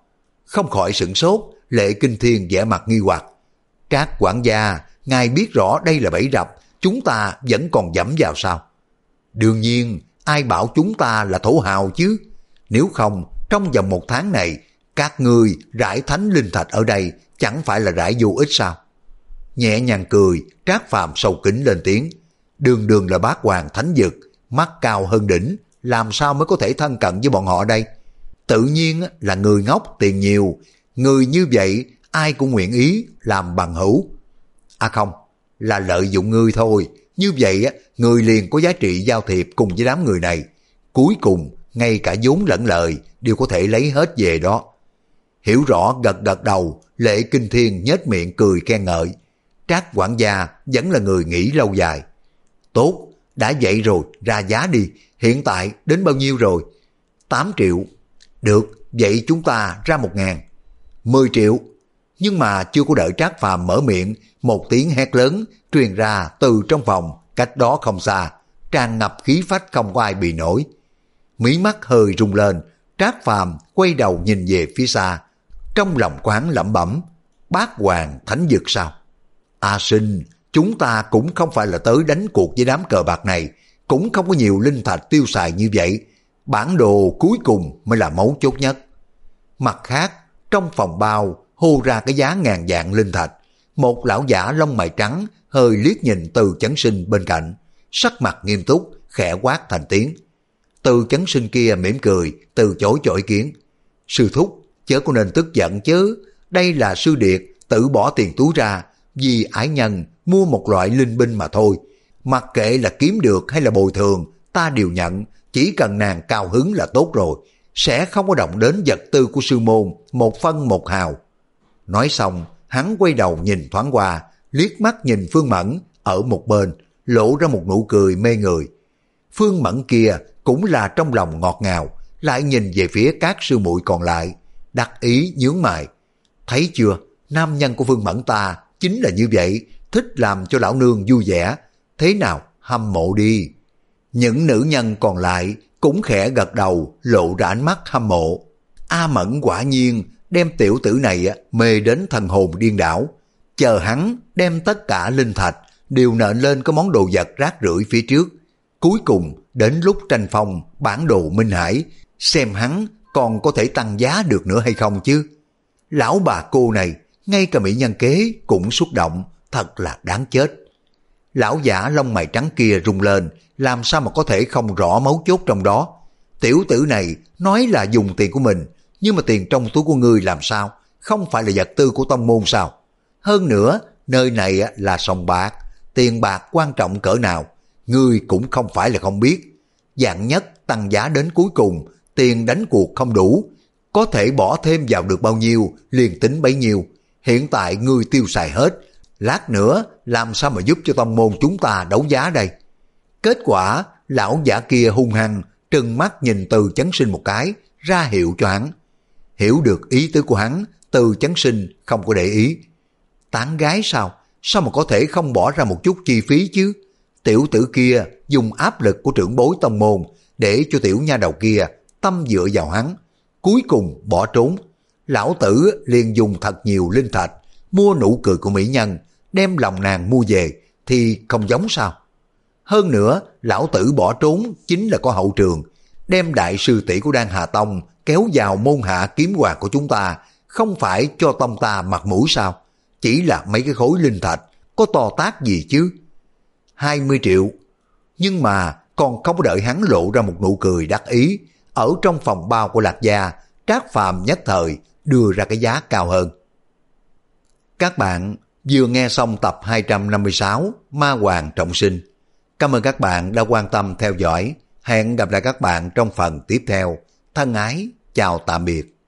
Không khỏi sửng sốt, Lệ Kinh Thiên vẻ mặt nghi hoặc. Trác quản gia, ngài biết rõ đây là bẫy rập, chúng ta vẫn còn dẫm vào sao? Đương nhiên, ai bảo chúng ta là thổ hào chứ? Nếu không, trong vòng một tháng này, các ngươi rải thánh linh thạch ở đây chẳng phải là rải vô ích sao? Nhẹ nhàng cười, Trác Phàm sâu kính lên tiếng. Đường đường là bát hoàng thánh dực, mắt cao hơn đỉnh, làm sao mới có thể thân cận với bọn họ đây? Tự nhiên là người ngốc tiền nhiều, người như vậy ai cũng nguyện ý làm bằng hữu. À không, là lợi dụng ngươi thôi, như vậy người liền có giá trị giao thiệp cùng với đám người này. Cuối cùng, ngay cả vốn lẫn lời đều có thể lấy hết về đó. Hiểu rõ gật gật đầu, Lệ Kinh Thiên nhếch miệng cười khen ngợi. Trác quản gia vẫn là người nghĩ lâu dài. Tốt, đã vậy rồi, ra giá đi, hiện tại đến bao nhiêu rồi? Tám triệu. Được, vậy chúng ta ra một ngàn. Mười triệu. Nhưng mà chưa có đợi Trác Phàm mở miệng, một tiếng hét lớn truyền ra từ trong phòng, cách đó không xa, tràn ngập khí phách không có ai bị nổi. Mí mắt hơi rung lên, Trác Phàm quay đầu nhìn về phía xa, trong lòng quán lẩm bẩm, bát hoàng thánh dực sao? A Sinh, chúng ta cũng không phải là tới đánh cuộc với đám cờ bạc này, cũng không có nhiều linh thạch tiêu xài như vậy. Bản đồ cuối cùng mới là mấu chốt nhất. Mặt khác, trong phòng bao hô ra cái giá ngàn vạn linh thạch. Một lão giả lông mày trắng hơi liếc nhìn Từ Chấn Sinh bên cạnh, sắc mặt nghiêm túc, khẽ quát thành tiếng. Từ Chấn Sinh kia mỉm cười, từ chối cho ý kiến. Sư thúc, chớ có nên tức giận chứ, đây là sư điệt tự bỏ tiền túi ra, vì ái nhân mua một loại linh binh mà thôi. Mặc kệ là kiếm được hay là bồi thường, ta đều nhận, chỉ cần nàng cao hứng là tốt rồi, sẽ không có động đến vật tư của sư môn một phân một hào. Nói xong, hắn quay đầu nhìn thoáng qua, liếc mắt nhìn Phương Mẫn ở một bên, lộ ra một nụ cười mê người. Phương Mẫn kia cũng là trong lòng ngọt ngào, lại nhìn về phía các sư muội còn lại, đắc ý nhướng mày. Thấy chưa, nam nhân của Phương Mẫn ta chính là như vậy, thích làm cho lão nương vui vẻ, thế nào, hâm mộ đi. Những nữ nhân còn lại cũng khẽ gật đầu, lộ ra ánh mắt hâm mộ. A Mẫn quả nhiên đem tiểu tử này mê đến thần hồn điên đảo, chờ hắn đem tất cả linh thạch đều nện lên cái món đồ vật rác rưởi phía trước. Cuối cùng đến lúc tranh phong bản đồ Minh Hải, xem hắn còn có thể tăng giá được nữa hay không chứ. Lão bà cô này, ngay cả mỹ nhân kế cũng xúc động, thật là đáng chết. Lão giả lông mày trắng kia rung lên, làm sao mà có thể không rõ mấu chốt trong đó. Tiểu tử này nói là dùng tiền của mình, nhưng mà tiền trong túi của ngươi làm sao? Không phải là vật tư của tông môn sao? Hơn nữa, nơi này là sòng bạc, tiền bạc quan trọng cỡ nào, ngươi cũng không phải là không biết. Dạng nhất tăng giá đến cuối cùng, tiền đánh cuộc không đủ, có thể bỏ thêm vào được bao nhiêu, liền tính bấy nhiêu. Hiện tại ngươi tiêu xài hết, lát nữa làm sao mà giúp cho tông môn chúng ta đấu giá đây? Kết quả, lão giả kia hung hăng, trừng mắt nhìn Từ Chấn Sinh một cái, ra hiệu cho hắn. Hiểu được ý tứ của hắn, Từ Chấn Sinh không có để ý. Tán gái sao? Sao mà có thể không bỏ ra một chút chi phí chứ? Tiểu tử kia dùng áp lực của trưởng bối tông môn để cho tiểu nha đầu kia tâm dựa vào hắn, cuối cùng bỏ trốn. Lão tử liền dùng thật nhiều linh thạch mua nụ cười của mỹ nhân, đem lòng nàng mua về thì không giống sao? Hơn nữa, lão tử bỏ trốn chính là có hậu trường, đem đại sư tỷ của Đan Hà Tông kéo vào môn hạ kiếm hoàng của chúng ta, không phải cho tông ta mặt mũi sao? Chỉ là mấy cái khối linh thạch, có to tát gì chứ? hai mươi triệu. Nhưng mà còn không có đợi hắn lộ ra một nụ cười đắc ý, ở trong phòng bao của Lạc Gia, Trác Phàm nhất thời đưa ra cái giá cao hơn. Các bạn vừa nghe xong tập hai trăm năm mươi sáu Ma Hoàng Trọng Sinh. Cảm ơn các bạn đã quan tâm theo dõi. Hẹn gặp lại các bạn trong phần tiếp theo. Thân ái, chào tạm biệt.